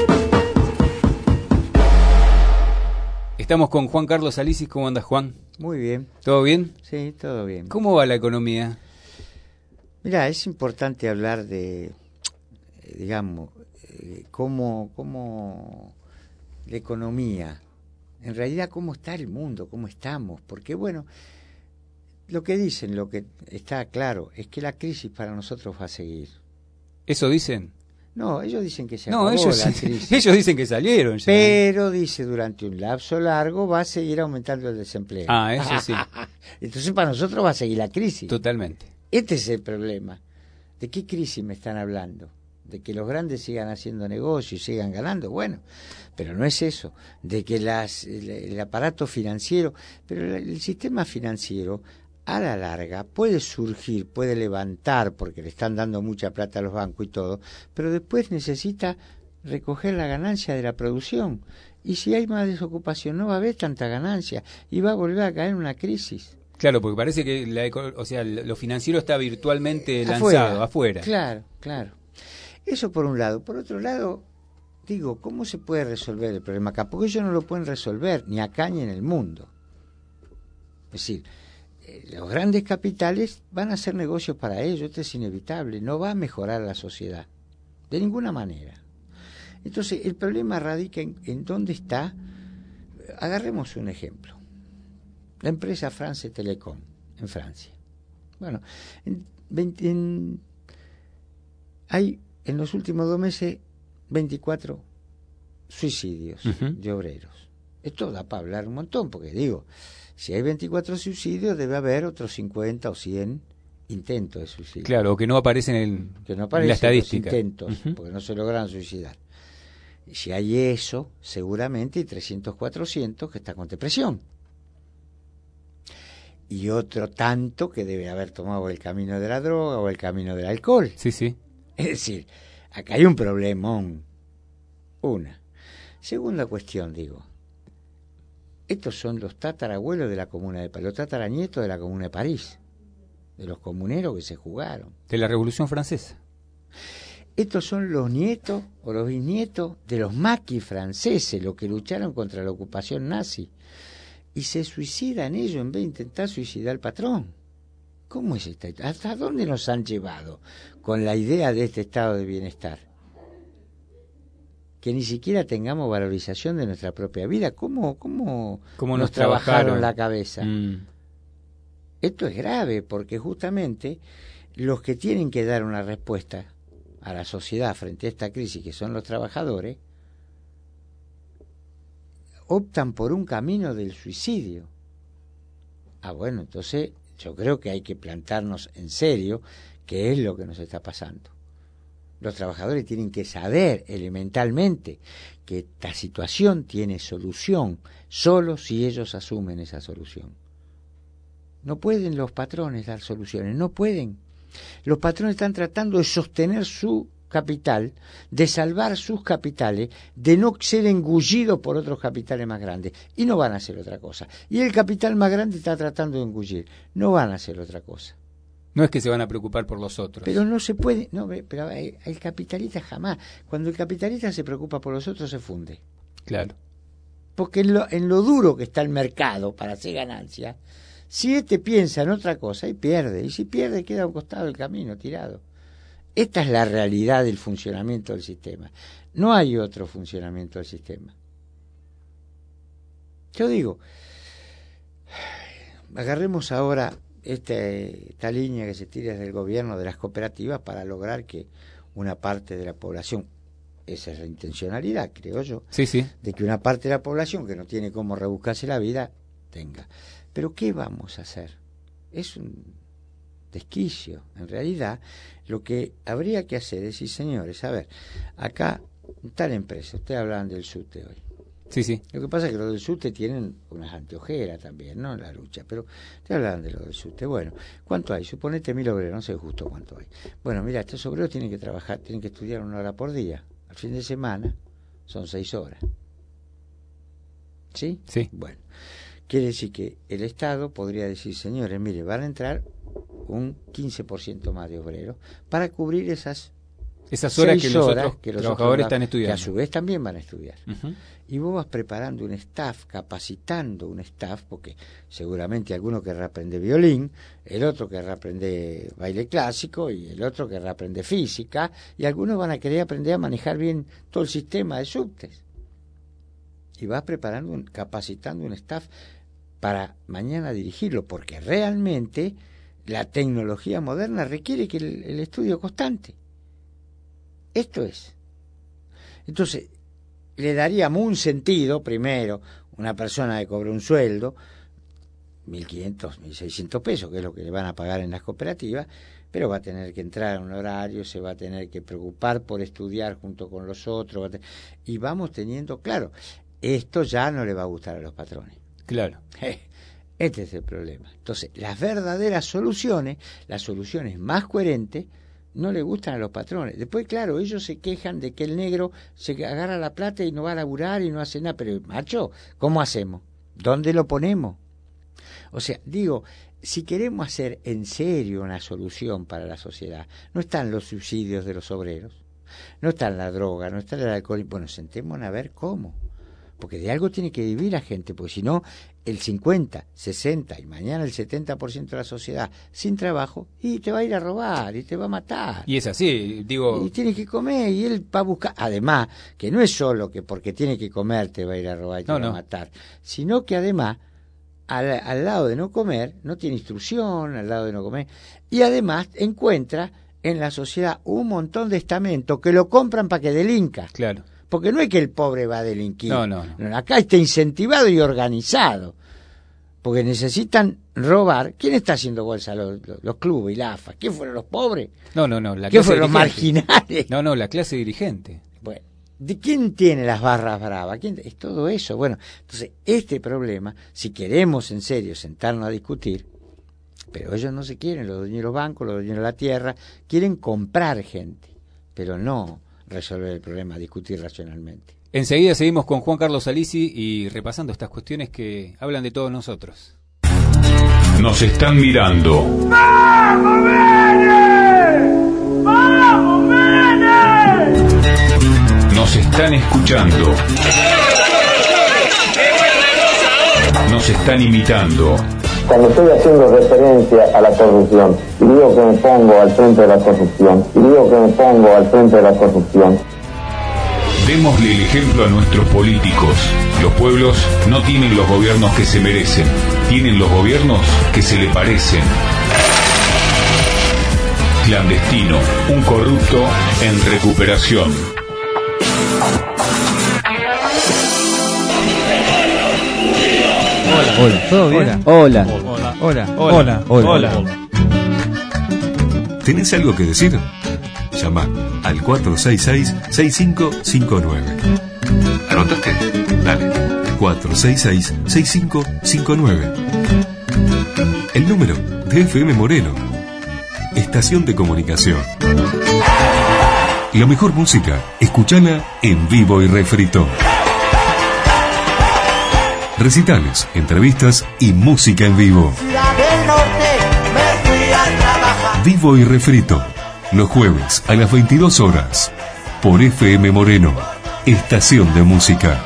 Estamos con Juan Carlos Salisi. ¿Cómo andas, Juan? Muy bien. ¿Todo bien? Sí, todo bien. ¿Cómo va la economía? Mira, es importante hablar de, digamos, cómo la economía, en realidad cómo está el mundo, cómo estamos, porque bueno, lo que dicen, lo que está claro, es que la crisis para nosotros va a seguir. ¿Eso dicen? No, ellos dicen que se acabó la crisis. Ellos dicen que salieron ya. Pero dice, durante un lapso largo va a seguir aumentando el desempleo. Eso sí. Entonces para nosotros va a seguir la crisis. Totalmente. Este es el problema. ¿De qué crisis me están hablando? de que los grandes sigan haciendo negocios y sigan ganando, bueno, pero no es eso, de que el aparato financiero, pero el sistema financiero a la larga puede surgir, puede levantar, porque le están dando mucha plata a los bancos y todo, pero después necesita recoger la ganancia de la producción, y si hay más desocupación no va a haber tanta ganancia y va a volver a caer en una crisis. Claro, porque parece que lo financiero está virtualmente lanzado afuera. Claro, claro. Eso por un lado. Por otro lado, digo, ¿cómo se puede resolver el problema acá? Porque ellos no lo pueden resolver, ni acá ni en el mundo. Es decir, los grandes capitales van a hacer negocios para ellos, esto es inevitable, no va a mejorar la sociedad, de ninguna manera. Entonces, el problema radica en dónde está. Agarremos un ejemplo. La empresa France Telecom, en Francia. Bueno, hay en los últimos 2 meses 24 suicidios de obreros. Esto da para hablar un montón, porque digo, si hay 24 suicidios, debe haber otros 50 o 100 intentos de suicidio. Claro, o que no aparecen en la estadística. Los intentos, porque no se logran suicidar. Si hay eso, seguramente hay 300, 400 que están con depresión. Y otro tanto que debe haber tomado el camino de la droga o el camino del alcohol. Sí, sí. Es decir, acá hay un problemón. Una. Segunda cuestión, digo. Estos son los tatarabuelos de la Comuna de París, los tataranietos de la Comuna de París, de los comuneros que se jugaron. De la Revolución Francesa. Estos son los nietos o los bisnietos de los maquis franceses, los que lucharon contra la ocupación nazi. Y se suicidan ellos en vez de intentar suicidar al patrón. ¿Cómo es esta? ¿Hasta dónde nos han llevado con la idea de este estado de bienestar? Que ni siquiera tengamos valorización de nuestra propia vida. ¿Cómo nos trabajaron la cabeza? Esto es grave, porque justamente los que tienen que dar una respuesta a la sociedad frente a esta crisis, que son los trabajadores, optan por un camino del suicidio. Bueno, entonces yo creo que hay que plantarnos en serio qué es lo que nos está pasando. Los trabajadores tienen que saber elementalmente que esta situación tiene solución solo si ellos asumen esa solución. No pueden los patrones dar soluciones, no pueden. Los patrones están tratando de sostener su capital, de salvar sus capitales, de no ser engullidos por otros capitales más grandes, y no van a hacer otra cosa. Y el capital más grande está tratando de engullir, no van a hacer otra cosa. No es que se van a preocupar por los otros. Pero no se puede, no, pero el capitalista jamás, cuando el capitalista se preocupa por los otros, se funde. Claro. Porque en lo duro que está el mercado para hacer ganancia, si piensa en otra cosa y pierde, y si pierde queda a un costado del camino, tirado. Esta es la realidad del funcionamiento del sistema. No hay otro funcionamiento del sistema. Yo digo, agarremos ahora esta línea que se tira desde el gobierno de las cooperativas para lograr que una parte de la población, esa es la intencionalidad, creo yo, sí, de que una parte de la población que no tiene cómo rebuscarse la vida, tenga. Pero ¿qué vamos a hacer? Es un desquicio. En realidad, lo que habría que hacer es decir, señores, a ver, acá, tal empresa, ustedes hablaban del SUTE hoy. Sí. Lo que pasa es que los del SUTE tienen unas anteojeras también, ¿no? En la lucha, pero ustedes hablaban de lo del SUTE. Bueno, ¿cuánto hay? Suponete 1000 obreros, no sé justo cuánto hay. Bueno, mira, estos obreros tienen que trabajar, tienen que estudiar 1 hora por día. Al fin de semana son 6 horas. ¿Sí? Sí. Bueno, quiere decir que el Estado podría decir, señores, mire, van a entrar un 15% más de obreros para cubrir esas horas que los otros trabajadores están estudiando. Que a su vez también van a estudiar. Y vos vas preparando un staff, capacitando un staff, porque seguramente alguno querrá aprender violín, el otro querrá aprender baile clásico y el otro querrá aprender física, y algunos van a querer aprender a manejar bien todo el sistema de subtes. Y vas preparando, capacitando un staff para mañana dirigirlo, porque realmente la tecnología moderna requiere que el estudio constante. Esto es. Entonces, le daríamos un sentido, primero, una persona que cobra un sueldo, 1.500, 1.600 pesos, que es lo que le van a pagar en las cooperativas, pero va a tener que entrar a un horario, se va a tener que preocupar por estudiar junto con los otros, y vamos teniendo, claro, esto ya no le va a gustar a los patrones. Claro. Este es el problema. Entonces, las verdaderas soluciones, las soluciones más coherentes, no le gustan a los patrones. Después, claro, ellos se quejan de que el negro se agarra la plata y no va a laburar y no hace nada, pero macho, ¿cómo hacemos? ¿Dónde lo ponemos? O sea, digo, si queremos hacer en serio una solución para la sociedad, no están los subsidios de los obreros, no está la droga, no está el alcohol. Bueno, sentémonos a ver cómo. Porque de algo tiene que vivir la gente, porque si no, el 50, 60 y mañana el 70% de la sociedad sin trabajo, y te va a ir a robar y te va a matar. Y es así, digo... Y tiene que comer y él va a buscar... Además, que no es solo que porque tiene que comer te va a ir a robar y te va a matar, sino que además, al lado de no comer, no tiene instrucción, al lado de no comer, y además encuentra en la sociedad un montón de estamentos que lo compran para que delinca. Claro. Porque no es que el pobre va a delinquir. No. Acá está incentivado y organizado. Porque necesitan robar. ¿Quién está haciendo bolsa? Los clubes y la AFA. ¿Quién fueron los pobres? No. ¿Quién fueron los marginales? No, la clase dirigente. Bueno, ¿de quién tiene las barras bravas? ¿Quién? Es todo eso. Bueno, entonces, este problema, si queremos en serio sentarnos a discutir, pero ellos no se quieren, los dueños de los bancos, los dueños de la tierra, quieren comprar gente, pero no resolver el problema, discutir racionalmente. Enseguida seguimos con Juan Carlos Alisi y repasando estas cuestiones que hablan de todos nosotros. Nos están mirando. ¡Vamos, Vene! ¡Vamos, Vene! Nos están escuchando. Nos están imitando. Cuando estoy haciendo referencia a la corrupción, y digo que me pongo al frente de la corrupción, Démosle el ejemplo a nuestros políticos. Los pueblos no tienen los gobiernos que se merecen, tienen los gobiernos que se le parecen. Clandestino, un corrupto en recuperación. Hola, ¿todo bien? Hola. ¿Tenés algo que decir? Llama al 466-6559. ¿Anotaste? Dale. 466-6559. El número de FM Moreno. Estación de comunicación. La mejor música, escuchala en vivo y refrito. Recitales, entrevistas y música en vivo. Vivo y refrito. Los jueves a las 22 horas. Por FM Moreno. Estación de música.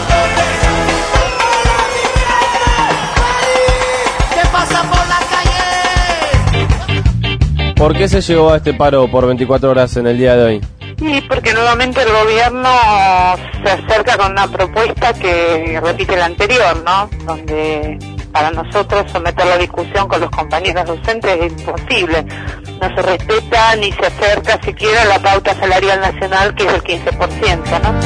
¿Por qué se llegó a este paro por 24 horas en el día de hoy? Sí, porque nuevamente el gobierno se acerca con una propuesta que repite la anterior, ¿no? Donde para nosotros someter la discusión con los compañeros docentes es imposible. No se respeta ni se acerca siquiera a la pauta salarial nacional, que es el 15%, ¿no?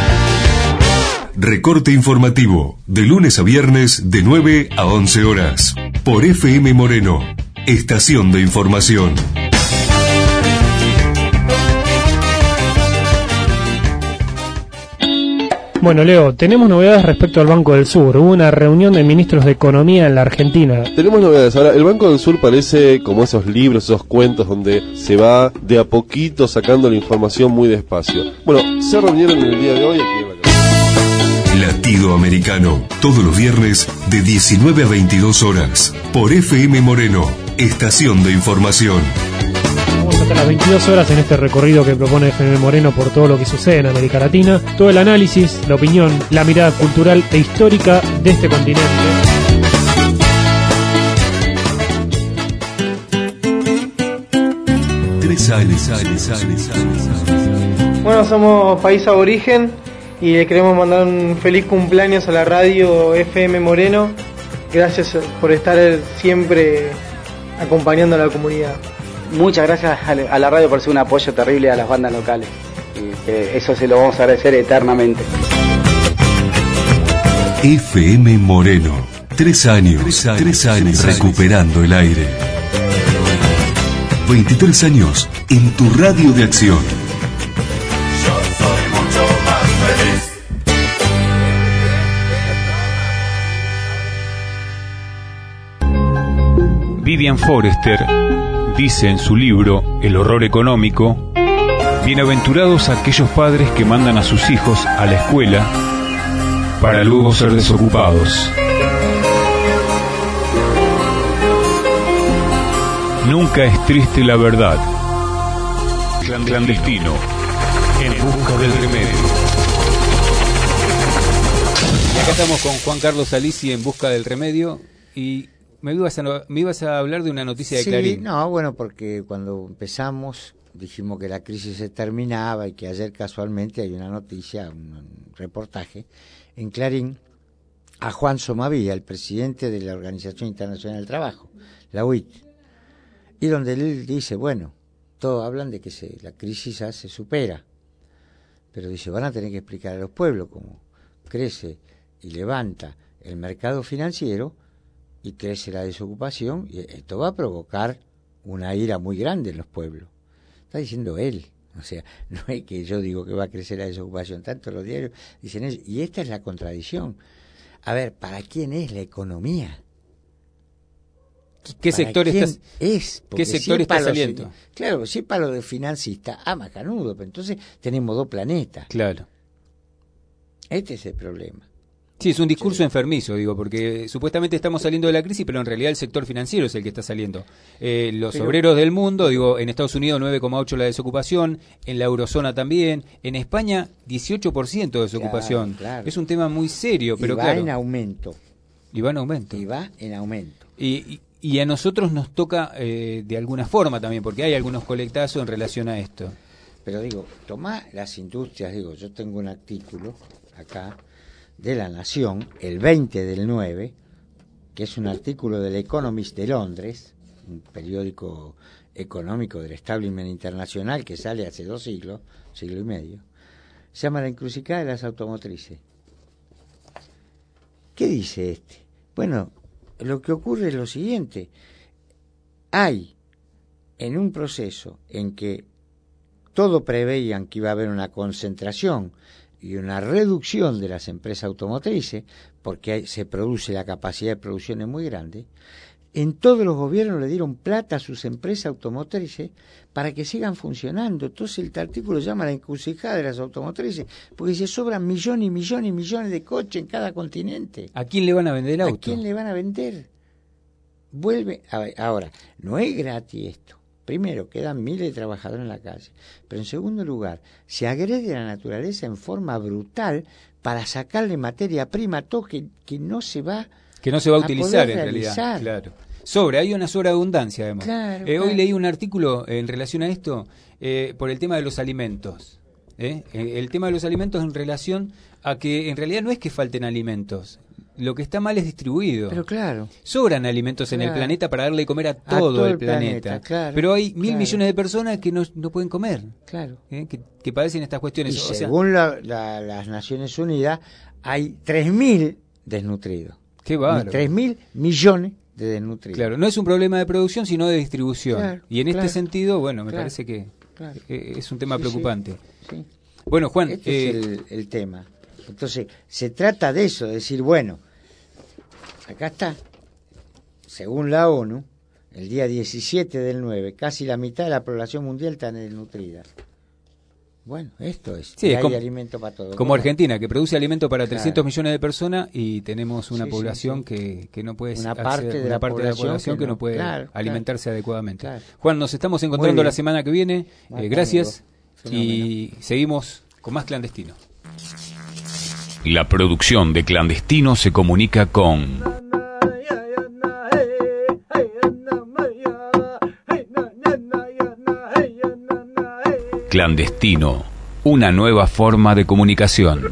Recorte informativo, de lunes a viernes de 9 a 11 horas. Por FM Moreno, Estación de Información. Bueno, Leo, tenemos novedades respecto al Banco del Sur. Hubo una reunión de ministros de Economía en la Argentina. Tenemos novedades. Ahora, el Banco del Sur parece como esos libros, esos cuentos donde se va de a poquito sacando la información muy despacio. Bueno, se reunieron en el día de hoy aquí en la casa. Latido Americano, todos los viernes de 19 a 22 horas. Por FM Moreno, Estación de Información. Hasta las 22 horas en este recorrido que propone FM Moreno por todo lo que sucede en América Latina, todo el análisis, la opinión, la mirada cultural e histórica de este continente. Bueno, somos País Aborigen y le queremos mandar un feliz cumpleaños a la radio FM Moreno. Gracias por estar siempre acompañando a la comunidad. Muchas gracias a la radio por ser un apoyo terrible a las bandas locales. Y que eso se lo vamos a agradecer eternamente. FM Moreno, 3 años recuperando el aire. 23 años en tu radio de acción. Yo soy mucho más feliz. Vivian Forrester dice en su libro El horror económico: bienaventurados aquellos padres que mandan a sus hijos a la escuela para luego ser desocupados. Nunca es triste la verdad. Clandestino, en busca del remedio. Y acá estamos con Juan Carlos Alisi en busca del remedio. Y me ibas a hablar de una noticia de Clarín. No, bueno, porque cuando empezamos dijimos que la crisis se terminaba y que ayer casualmente hay una noticia, un reportaje en Clarín a Juan Somavía, el presidente de la Organización Internacional del Trabajo, la OIT. Y donde él dice, bueno, todos hablan de que la crisis ya se supera, pero dice, van a tener que explicar a los pueblos cómo crece y levanta el mercado financiero y crece la desocupación, y esto va a provocar una ira muy grande en los pueblos. Está diciendo él, o sea, no es que yo digo que va a crecer la desocupación, tanto los diarios dicen eso, y esta es la contradicción. A ver, ¿para quién es la economía? ¿Qué sector está saliendo? Claro, si es para los de financista, macanudo, pero entonces tenemos dos planetas. Claro. Este es el problema. Sí, es un discurso enfermizo, digo, porque supuestamente estamos saliendo de la crisis, pero en realidad el sector financiero es el que está saliendo. Los obreros del mundo, digo, en Estados Unidos 9,8% la desocupación, en la eurozona también, en España 18% de desocupación. Claro. Es un tema muy serio, pero y va claro. en aumento. Y va en aumento. Y va en aumento. Y a nosotros nos toca de alguna forma también, porque hay algunos colectazos en relación a esto. Pero digo, tomá las industrias, digo, yo tengo un artículo acá de La Nación, el 20/9, que es un artículo del Economist de Londres, un periódico económico del establishment internacional que sale hace 2 siglos, siglo y medio, se llama La encrucijada de las automotrices. ¿Qué dice este? Bueno, lo que ocurre es lo siguiente: hay en un proceso en que todo preveían que iba a haber una concentración y una reducción de las empresas automotrices, porque se produce, la capacidad de producción es muy grande, en todos los gobiernos le dieron plata a sus empresas automotrices para que sigan funcionando. Entonces el artículo se llama La encrucijada de las automotrices, porque se sobran millones y millones y millones de coches en cada continente. ¿A quién le van a vender el auto? ¿A quién le van a vender? Vuelve, ahora, no es gratis esto. Primero, quedan miles de trabajadores en la calle. Pero en segundo lugar, se agrede a la naturaleza en forma brutal para sacarle materia prima a todo que no se va a utilizar en realidad. Claro. Hay una sobreabundancia además. Claro, Hoy leí un artículo en relación a esto por el tema de los alimentos. El tema de los alimentos en relación a que en realidad no es que falten alimentos. Lo que está mal es distribuido. Pero claro. Sobran alimentos en el planeta para darle de comer a todo el planeta. Claro, pero hay 1.000 millones de personas que no pueden comer. Claro. Que padecen estas cuestiones. Y según las Naciones Unidas, hay 3.000 desnutridos. Qué bárbaro. 3.000 millones de desnutridos. Claro, no es un problema de producción, sino de distribución. Claro, y en este sentido, bueno, me parece que es un tema preocupante. Sí. Bueno, Juan... Este es el tema. Entonces, se trata de eso, de decir, bueno, acá está, según la ONU, el día 17/9, casi la mitad de la población mundial está desnutrida. Bueno, esto es, sí, hay alimento para todos. Como Argentina, que produce alimento para 300 millones de personas y tenemos una población que no puede una parte de la población que no puede alimentarse adecuadamente. Claro. Juan, nos estamos encontrando la semana que viene. Gracias y seguimos con más Clandestino. La producción de Clandestino se comunica con Clandestino, una nueva forma de comunicación.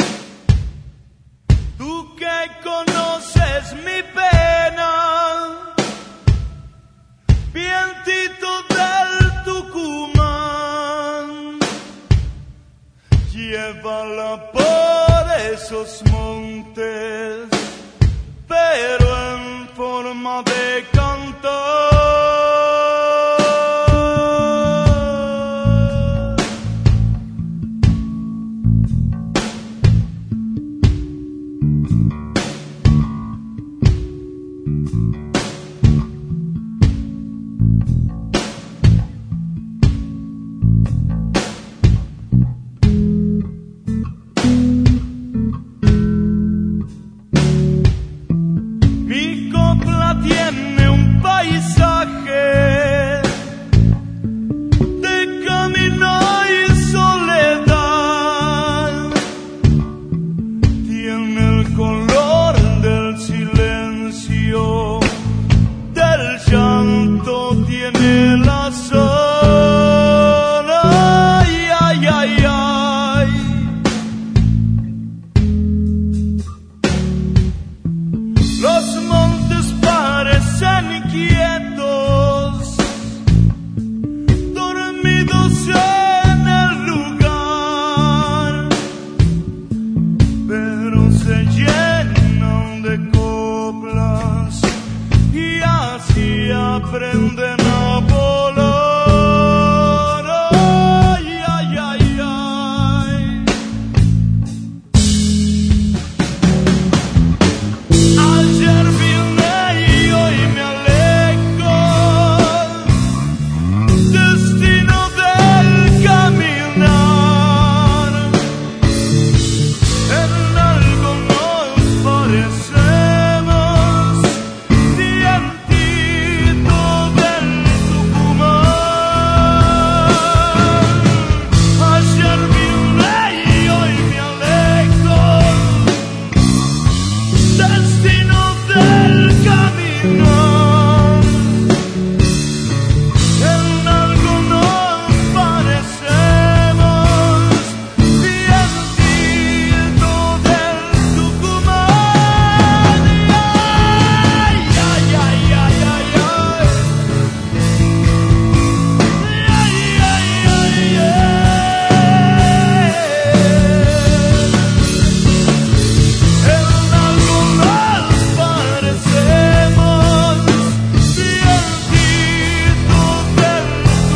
Tú que conoces mi pena, Llévala por esos montes, pero en forma de cantar. Tiene un paisaje de camino y soledad, tiene el color del silencio, del llanto, tiene la sola. Ay, ay, ay, ay. Los montes parecen quietos, dormidos en el lugar, pero se llenan de coplas y así aprenden a volar. Ay, ay, ay, ay. Ayer vine y hoy me alejo, destino del caminar. En algo nos parecemos, dientito del Tucumán. Ayer vine y hoy me alejo, destino del caminar. En algo nos parecemos, dientito del Tucumán. Ay, ay, ay, ay, ay, ay. Ay, ay, ay, ay. En algo nos parecemos, dientito del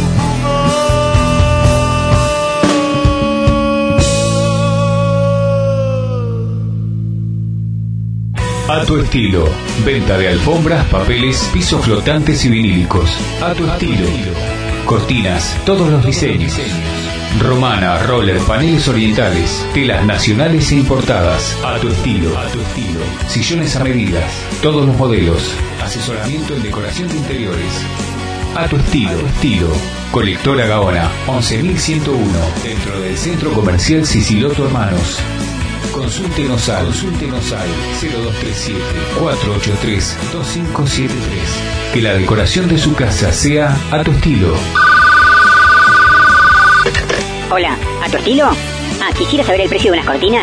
A tu estilo. Venta de alfombras, papeles, pisos flotantes y vinílicos. A tu estilo. Cortinas, todos los diseños. Romana, roller, paneles orientales, telas nacionales e importadas. A tu estilo. Sillones a medidas, todos los modelos. Asesoramiento en decoración de interiores. A tu estilo. Colectora Gaona, 11.101, dentro del Centro Comercial Siciloto Hermanos. Consúltenos al 0237-483-2573. Que la decoración de su casa sea a tu estilo. Hola, ¿a tu estilo? ¿Quisiera saber el precio de unas cortinas?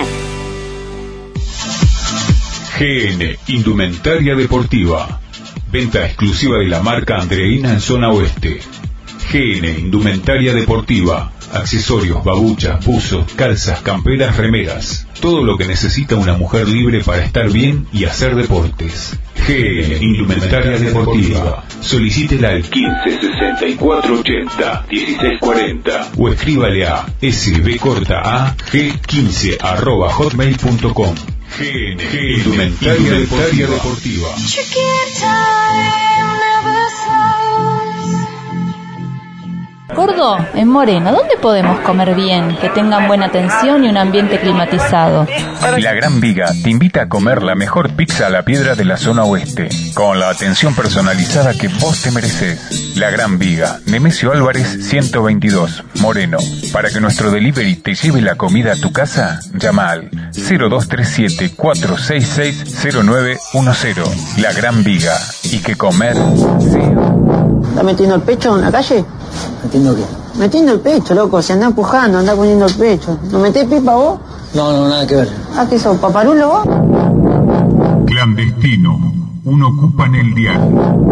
GN Indumentaria Deportiva. Venta exclusiva de la marca Andreina en zona oeste. GN Indumentaria Deportiva. Accesorios, babuchas, buzos, calzas, camperas, remeras. Todo lo que necesita una mujer libre para estar bien y hacer deportes. GN Indumentaria Deportiva. Solicítela al 156480-1640 o escríbale a sbcortaag15@hotmail.com. GN Indumentaria Deportiva. Gordo, en Moreno, ¿dónde podemos comer bien, que tengan buena atención y un ambiente climatizado? La Gran Viga te invita a comer la mejor pizza a la piedra de la zona oeste, con la atención personalizada que vos te mereces. La Gran Viga, Nemesio Álvarez 122, Moreno. Para que nuestro delivery te lleve la comida a tu casa, llama al 0237-466-0910. La Gran Viga, y que comer sea. ¿Estás metiendo el pecho en la calle? ¿Metiendo qué? Metiendo el pecho, loco. Si andás empujando, andás poniendo el pecho. ¿No metés pipa vos? No, nada que ver. ¿Qué sos, paparulo vos? Clandestino. Uno ocupa en el diario.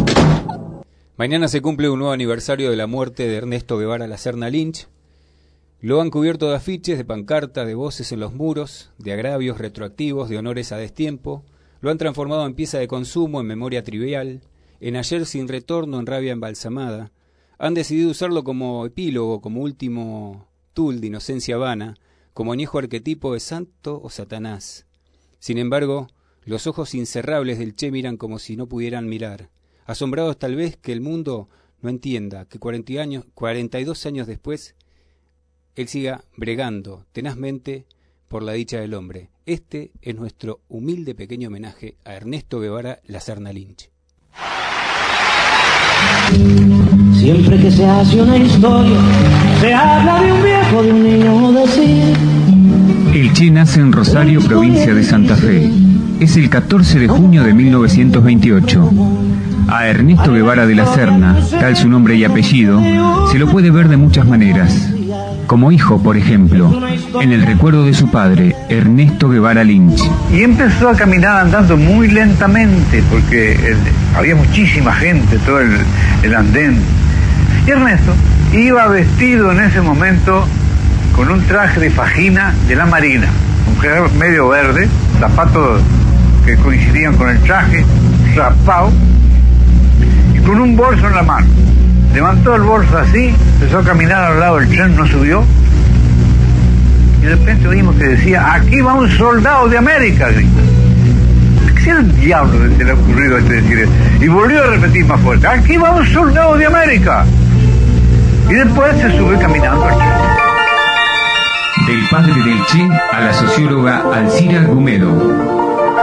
Mañana se cumple un nuevo aniversario de la muerte de Ernesto Guevara Lacerna Lynch. Lo han cubierto de afiches, de pancartas, de voces en los muros, de agravios retroactivos, de honores a destiempo. Lo han transformado en pieza de consumo, en memoria trivial, en ayer sin retorno, en rabia embalsamada. Han decidido usarlo como epílogo, como último tul de inocencia vana, como añejo arquetipo de santo o Satanás. Sin embargo, los ojos incerrables del Che miran como si no pudieran mirar, asombrados tal vez que el mundo no entienda que 42 años después, él siga bregando tenazmente por la dicha del hombre. Este es nuestro humilde pequeño homenaje a Ernesto Guevara La Serna Lynch. Siempre que se hace una historia, se habla de un viejo, de un niño, decir. El Che nace en Rosario, provincia de Santa Fe. Es el 14 de junio de 1928. A Ernesto Guevara de la Serna, tal su nombre y apellido, se lo puede ver de muchas maneras. Como hijo, por ejemplo, en el recuerdo de su padre, Ernesto Guevara Lynch. Y empezó a caminar andando muy lentamente, porque había muchísima gente, todo el andén. Y Ernesto iba vestido en ese momento con un traje de fajina de la Marina, un traje medio verde, zapatos que coincidían con el traje, rapado, y con un bolso en la mano. Levantó el bolso así, empezó a caminar al lado del tren, no subió, y de repente oímos que decía: aquí va un soldado de América. ¿Qué el diablo se le ha ocurrido decir eso? Y volvió a repetir más fuerte: aquí va un soldado de América. Y después se sube caminando al Che. Del padre del Che a la socióloga Alcira Gumedo.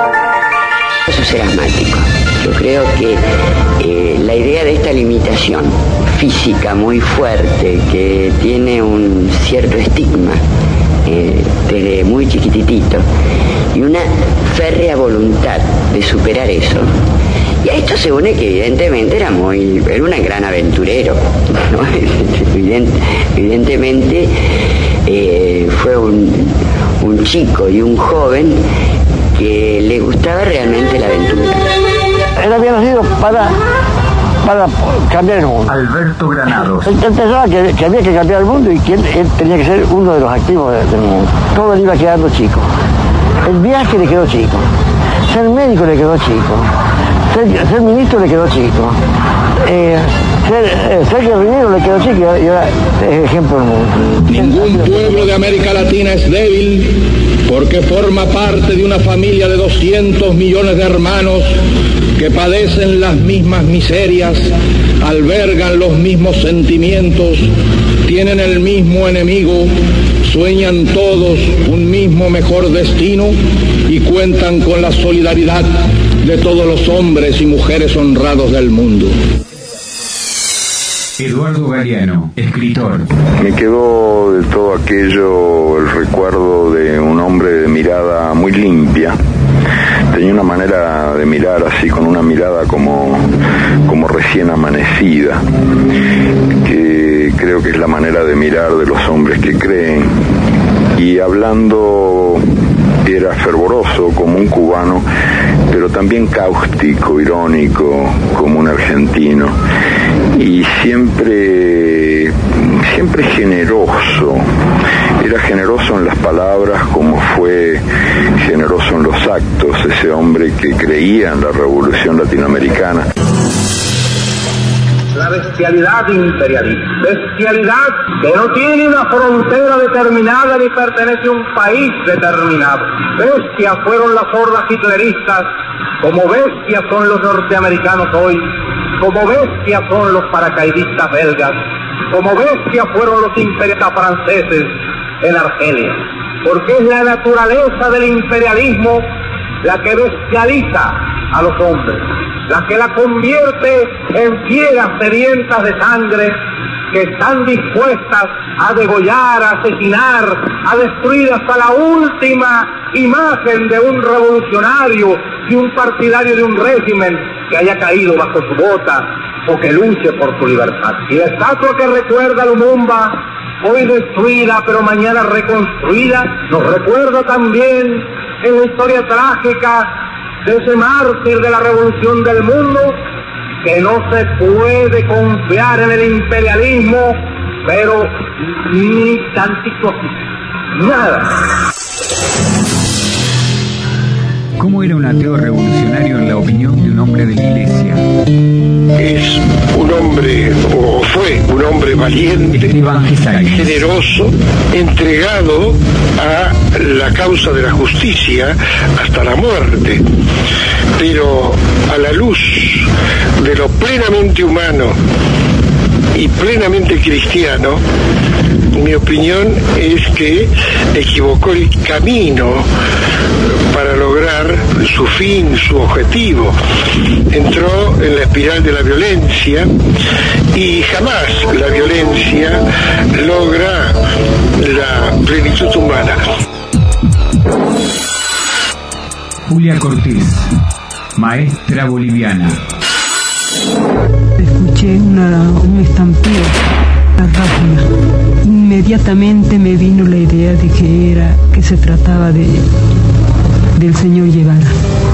Eso es asmático. Yo creo que la idea de esta limitación física muy fuerte, que tiene un cierto estigma desde muy chiquititito, y una férrea voluntad de superar eso. Y a esto se une que evidentemente era un gran aventurero, ¿no? Evidentemente fue un chico y un joven que le gustaba realmente la aventura. Él había nacido para cambiar el mundo. Alberto Granados. Él pensaba que había que cambiar el mundo y que él tenía que ser uno de los activos del mundo. Todo le iba quedando chico. El viaje le quedó chico. Ser médico le quedó chico. Ser ministro le quedó chico. Ser guerrillero le quedó chico y ahora es ejemplo del mundo. Ningún pueblo de América Latina es débil porque forma parte de una familia de 200 millones de hermanos que padecen las mismas miserias, albergan los mismos sentimientos, tienen el mismo enemigo, sueñan todos un mismo mejor destino y cuentan con la solidaridad de todos los hombres y mujeres honrados del mundo. Eduardo Galeano, escritor. Me quedó de todo aquello el recuerdo de un hombre de mirada muy limpia. Tenía una manera de mirar así, con una mirada como recién amanecida, que creo que es la manera de mirar de los hombres que creen. Y hablando era fervoroso como un cubano, pero también cáustico, irónico como un argentino, y siempre generoso. Era generoso en las palabras como fue generoso en los actos, ese hombre que creía en la revolución latinoamericana. La bestialidad imperialista, bestialidad que no tiene una frontera determinada ni pertenece a un país determinado. Bestias fueron las hordas hitleristas, como bestias son los norteamericanos hoy, como bestias son los paracaidistas belgas, como bestias fueron los imperialistas franceses en Argelia, porque es la naturaleza del imperialismo la que bestializa a los hombres, la que la convierte en fieras sedientas de sangre que están dispuestas a degollar, a asesinar, a destruir hasta la última imagen de un revolucionario y un partidario de un régimen que haya caído bajo su bota o que luche por su libertad. Y la estatua que recuerda a Lumumba, hoy destruida pero mañana reconstruida, nos recuerda también en la historia trágica de ese mártir de la revolución del mundo, que no se puede confiar en el imperialismo pero ni tantito así, nada. ¿Cómo era un ateo revolucionario en la opinión de un hombre de la iglesia? Es un hombre, o fue un hombre valiente, generoso, entregado a la causa de la justicia hasta la muerte, pero a la luz de lo plenamente humano y plenamente cristiano, mi opinión es que equivocó el camino para lograr su fin, su objetivo. Entró en la espiral de la violencia y jamás la violencia logra la plenitud humana. Julia Cortés, maestra boliviana. Escuché un estampido, la ráfaga. Inmediatamente me vino la idea de que se trataba del señor Guevara.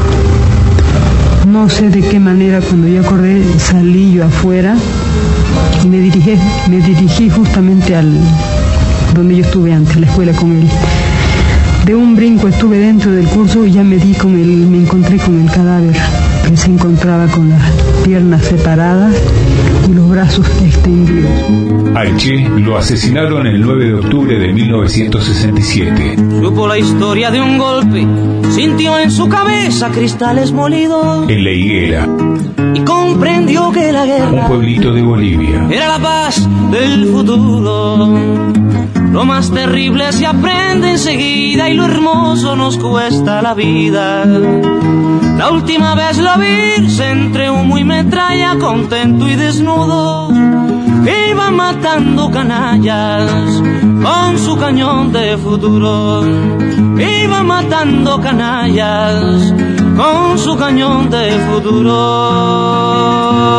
No sé de qué manera, cuando yo acordé, salí yo afuera y me dirigí justamente al donde yo estuve antes, la escuela con él. De un brinco estuve dentro del curso y ya me encontré con el cadáver, que se encontraba con las piernas separadas y los brazos extendidos. Al Che lo asesinaron el 9 de octubre de 1967. Supo la historia de un golpe, sintió en su cabeza cristales molidos. En La Higuera, Y comprendió que la guerra, un pueblito de Bolivia, era la paz del futuro. Lo más terrible se aprende enseguida y lo hermoso nos cuesta la vida. La última vez la vi entre humo y metralla, contento y desnudo, iba matando canallas con su cañón de futuro. Iba matando canallas con su cañón de futuro.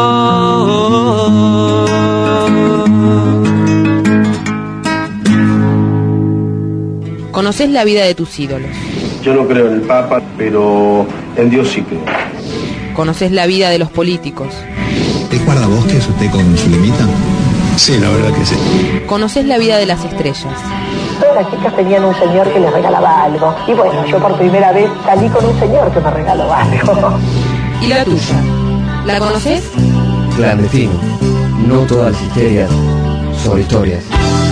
¿Conoces la vida de tus ídolos? Yo no creo en el Papa, pero en Dios sí creo. ¿Conoces la vida de los políticos? ¿Es guardabosques usted con su limita? Sí, la verdad que sí. ¿Conoces la vida de las estrellas? Todas las chicas tenían un señor que les regalaba algo. Y bueno, yo por primera vez salí con un señor que me regaló algo. ¿Y la tuya? ¿La conoces? Clandestino. No todas las histerias son historias.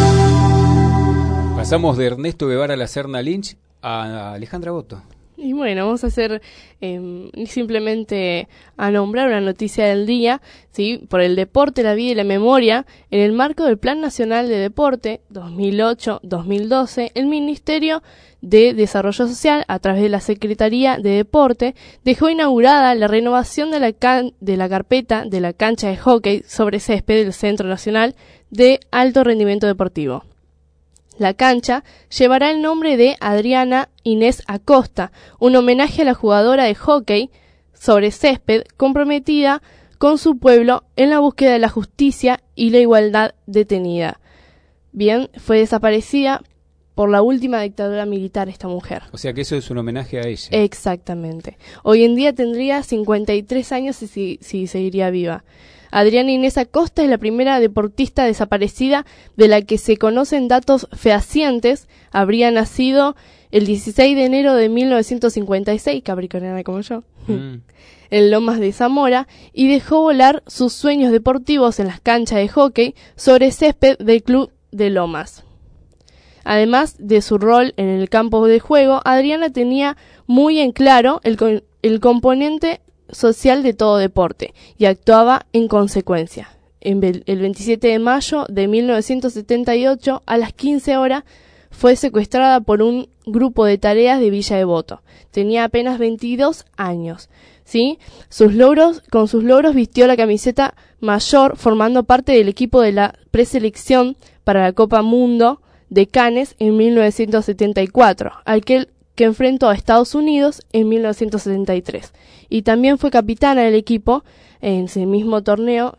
Pasamos de Ernesto Guevara La Serna Lynch a Alejandra Boto. Y bueno, vamos a hacer simplemente a nombrar una noticia del día, ¿sí? Por el deporte, la vida y la memoria. En el marco del Plan Nacional de Deporte 2008-2012, el Ministerio de Desarrollo Social, a través de la Secretaría de Deporte, dejó inaugurada la renovación de la carpeta de la cancha de hockey sobre césped del Centro Nacional de Alto Rendimiento Deportivo. La cancha llevará el nombre de Adriana Inés Acosta, un homenaje a la jugadora de hockey sobre césped comprometida con su pueblo en la búsqueda de la justicia y la igualdad detenida. Bien, fue desaparecida por la última dictadura militar esta mujer. O sea que eso es un homenaje a ella. Exactamente. Hoy en día tendría 53 años y si seguiría viva. Adriana Inés Acosta es la primera deportista desaparecida de la que se conocen datos fehacientes. Habría nacido el 16 de enero de 1956, capricorniana como yo, en Lomas de Zamora, y dejó volar sus sueños deportivos en las canchas de hockey sobre césped del Club de Lomas. Además de su rol en el campo de juego, Adriana tenía muy en claro el componente social de todo deporte y actuaba en consecuencia. El 27 de mayo de 1978, a las 15 horas, fue secuestrada por un grupo de tareas de Villa Devoto. Tenía apenas 22 años. ¿Sí? Con sus logros vistió la camiseta mayor, formando parte del equipo de la preselección para la Copa Mundo de Cannes en 1974, aquel que enfrentó a Estados Unidos en 1973. Y también fue capitana del equipo en ese mismo torneo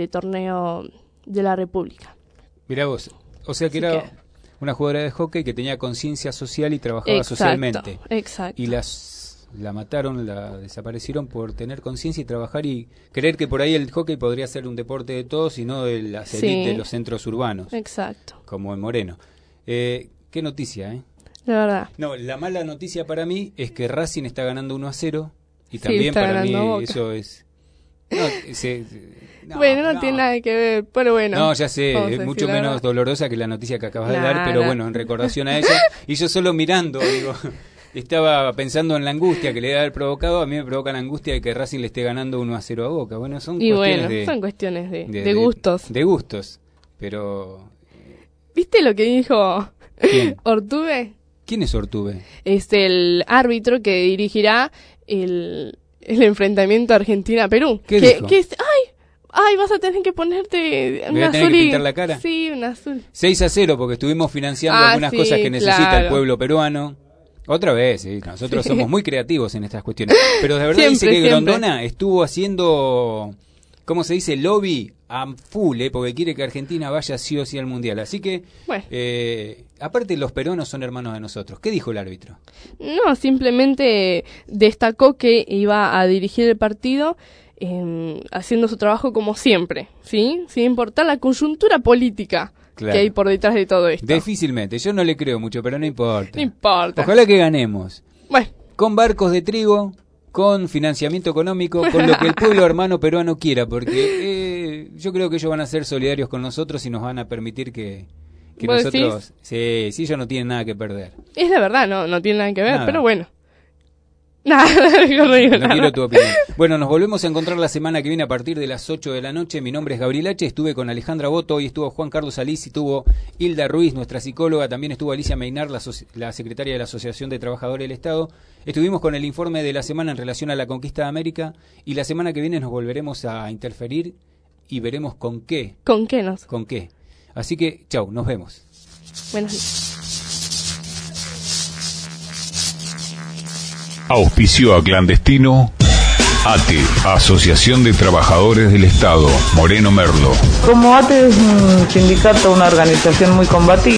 de la República. Mirá vos, o sea que era una jugadora de hockey que tenía conciencia social y trabajaba socialmente. Exacto. Y las la mataron, la desaparecieron por tener conciencia y trabajar y creer que por ahí el hockey podría ser un deporte de todos y no de las élites de los centros urbanos. Exacto. Como en Moreno. Qué noticia, ¿eh? La verdad. No, la mala noticia para mí es que Racing está ganando 1-0 y también para mí Boca. Eso es... No tiene nada que ver, pero bueno. No, ya sé, es mucho menos dolorosa que la noticia que acabas de dar, pero bueno, en recordación a eso. Y yo solo mirando, digo, estaba pensando en la angustia que le debe haber provocado. A mí me provoca la angustia de que Racing le esté ganando 1-0 a Boca. Bueno, son cuestiones de gustos. De gustos, pero... ¿Viste lo que dijo ¿Quién? Ortube? ¿Quién es Ortube? Es el árbitro que dirigirá el enfrentamiento Argentina-Perú. ¿Qué dijo? Que es, ay, vas a tener que ponerte un azul. ¿Tener que pintar la cara? Sí, un azul. 6-0 porque estuvimos financiando algunas cosas que necesita el pueblo peruano. Otra vez, sí, nosotros somos muy creativos en estas cuestiones. Pero de verdad dice que Grondona estuvo haciendo, ¿cómo se dice? Lobby a full, porque quiere que Argentina vaya sí o sí al Mundial. Así que, aparte los peruanos son hermanos de nosotros. ¿Qué dijo el árbitro? No, simplemente destacó que iba a dirigir el partido haciendo su trabajo como siempre, ¿sí? Sin importar la coyuntura política que hay por detrás de todo esto. Difícilmente, yo no le creo mucho, pero no importa. No importa. Ojalá que ganemos. Bueno. Con barcos de trigo, con financiamiento económico, con lo que el pueblo hermano peruano quiera, porque yo creo que ellos van a ser solidarios con nosotros y nos van a permitir que nosotros... Sí, ellos no tienen nada que perder. Es la verdad, no tiene nada que ver, pero bueno. No quiero tu opinión. Bueno, nos volvemos a encontrar la semana que viene a partir de las 8 de la noche. Mi nombre es Gabriel H. Estuve con Alejandra Boto, hoy estuvo Juan Carlos Alís, estuvo Hilda Ruiz, nuestra psicóloga, también estuvo Alicia Meinar, la secretaria de la Asociación de Trabajadores del Estado. Estuvimos con el informe de la semana en relación a la conquista de América y la semana que viene nos volveremos a interferir y veremos con qué. ¿Con qué nos? Con qué. Así que, chau, nos vemos. Buenos días. Auspicio a clandestino ATE, Asociación de Trabajadores del Estado, Moreno Merlo. Como ATE es un sindicato, una organización muy combativa.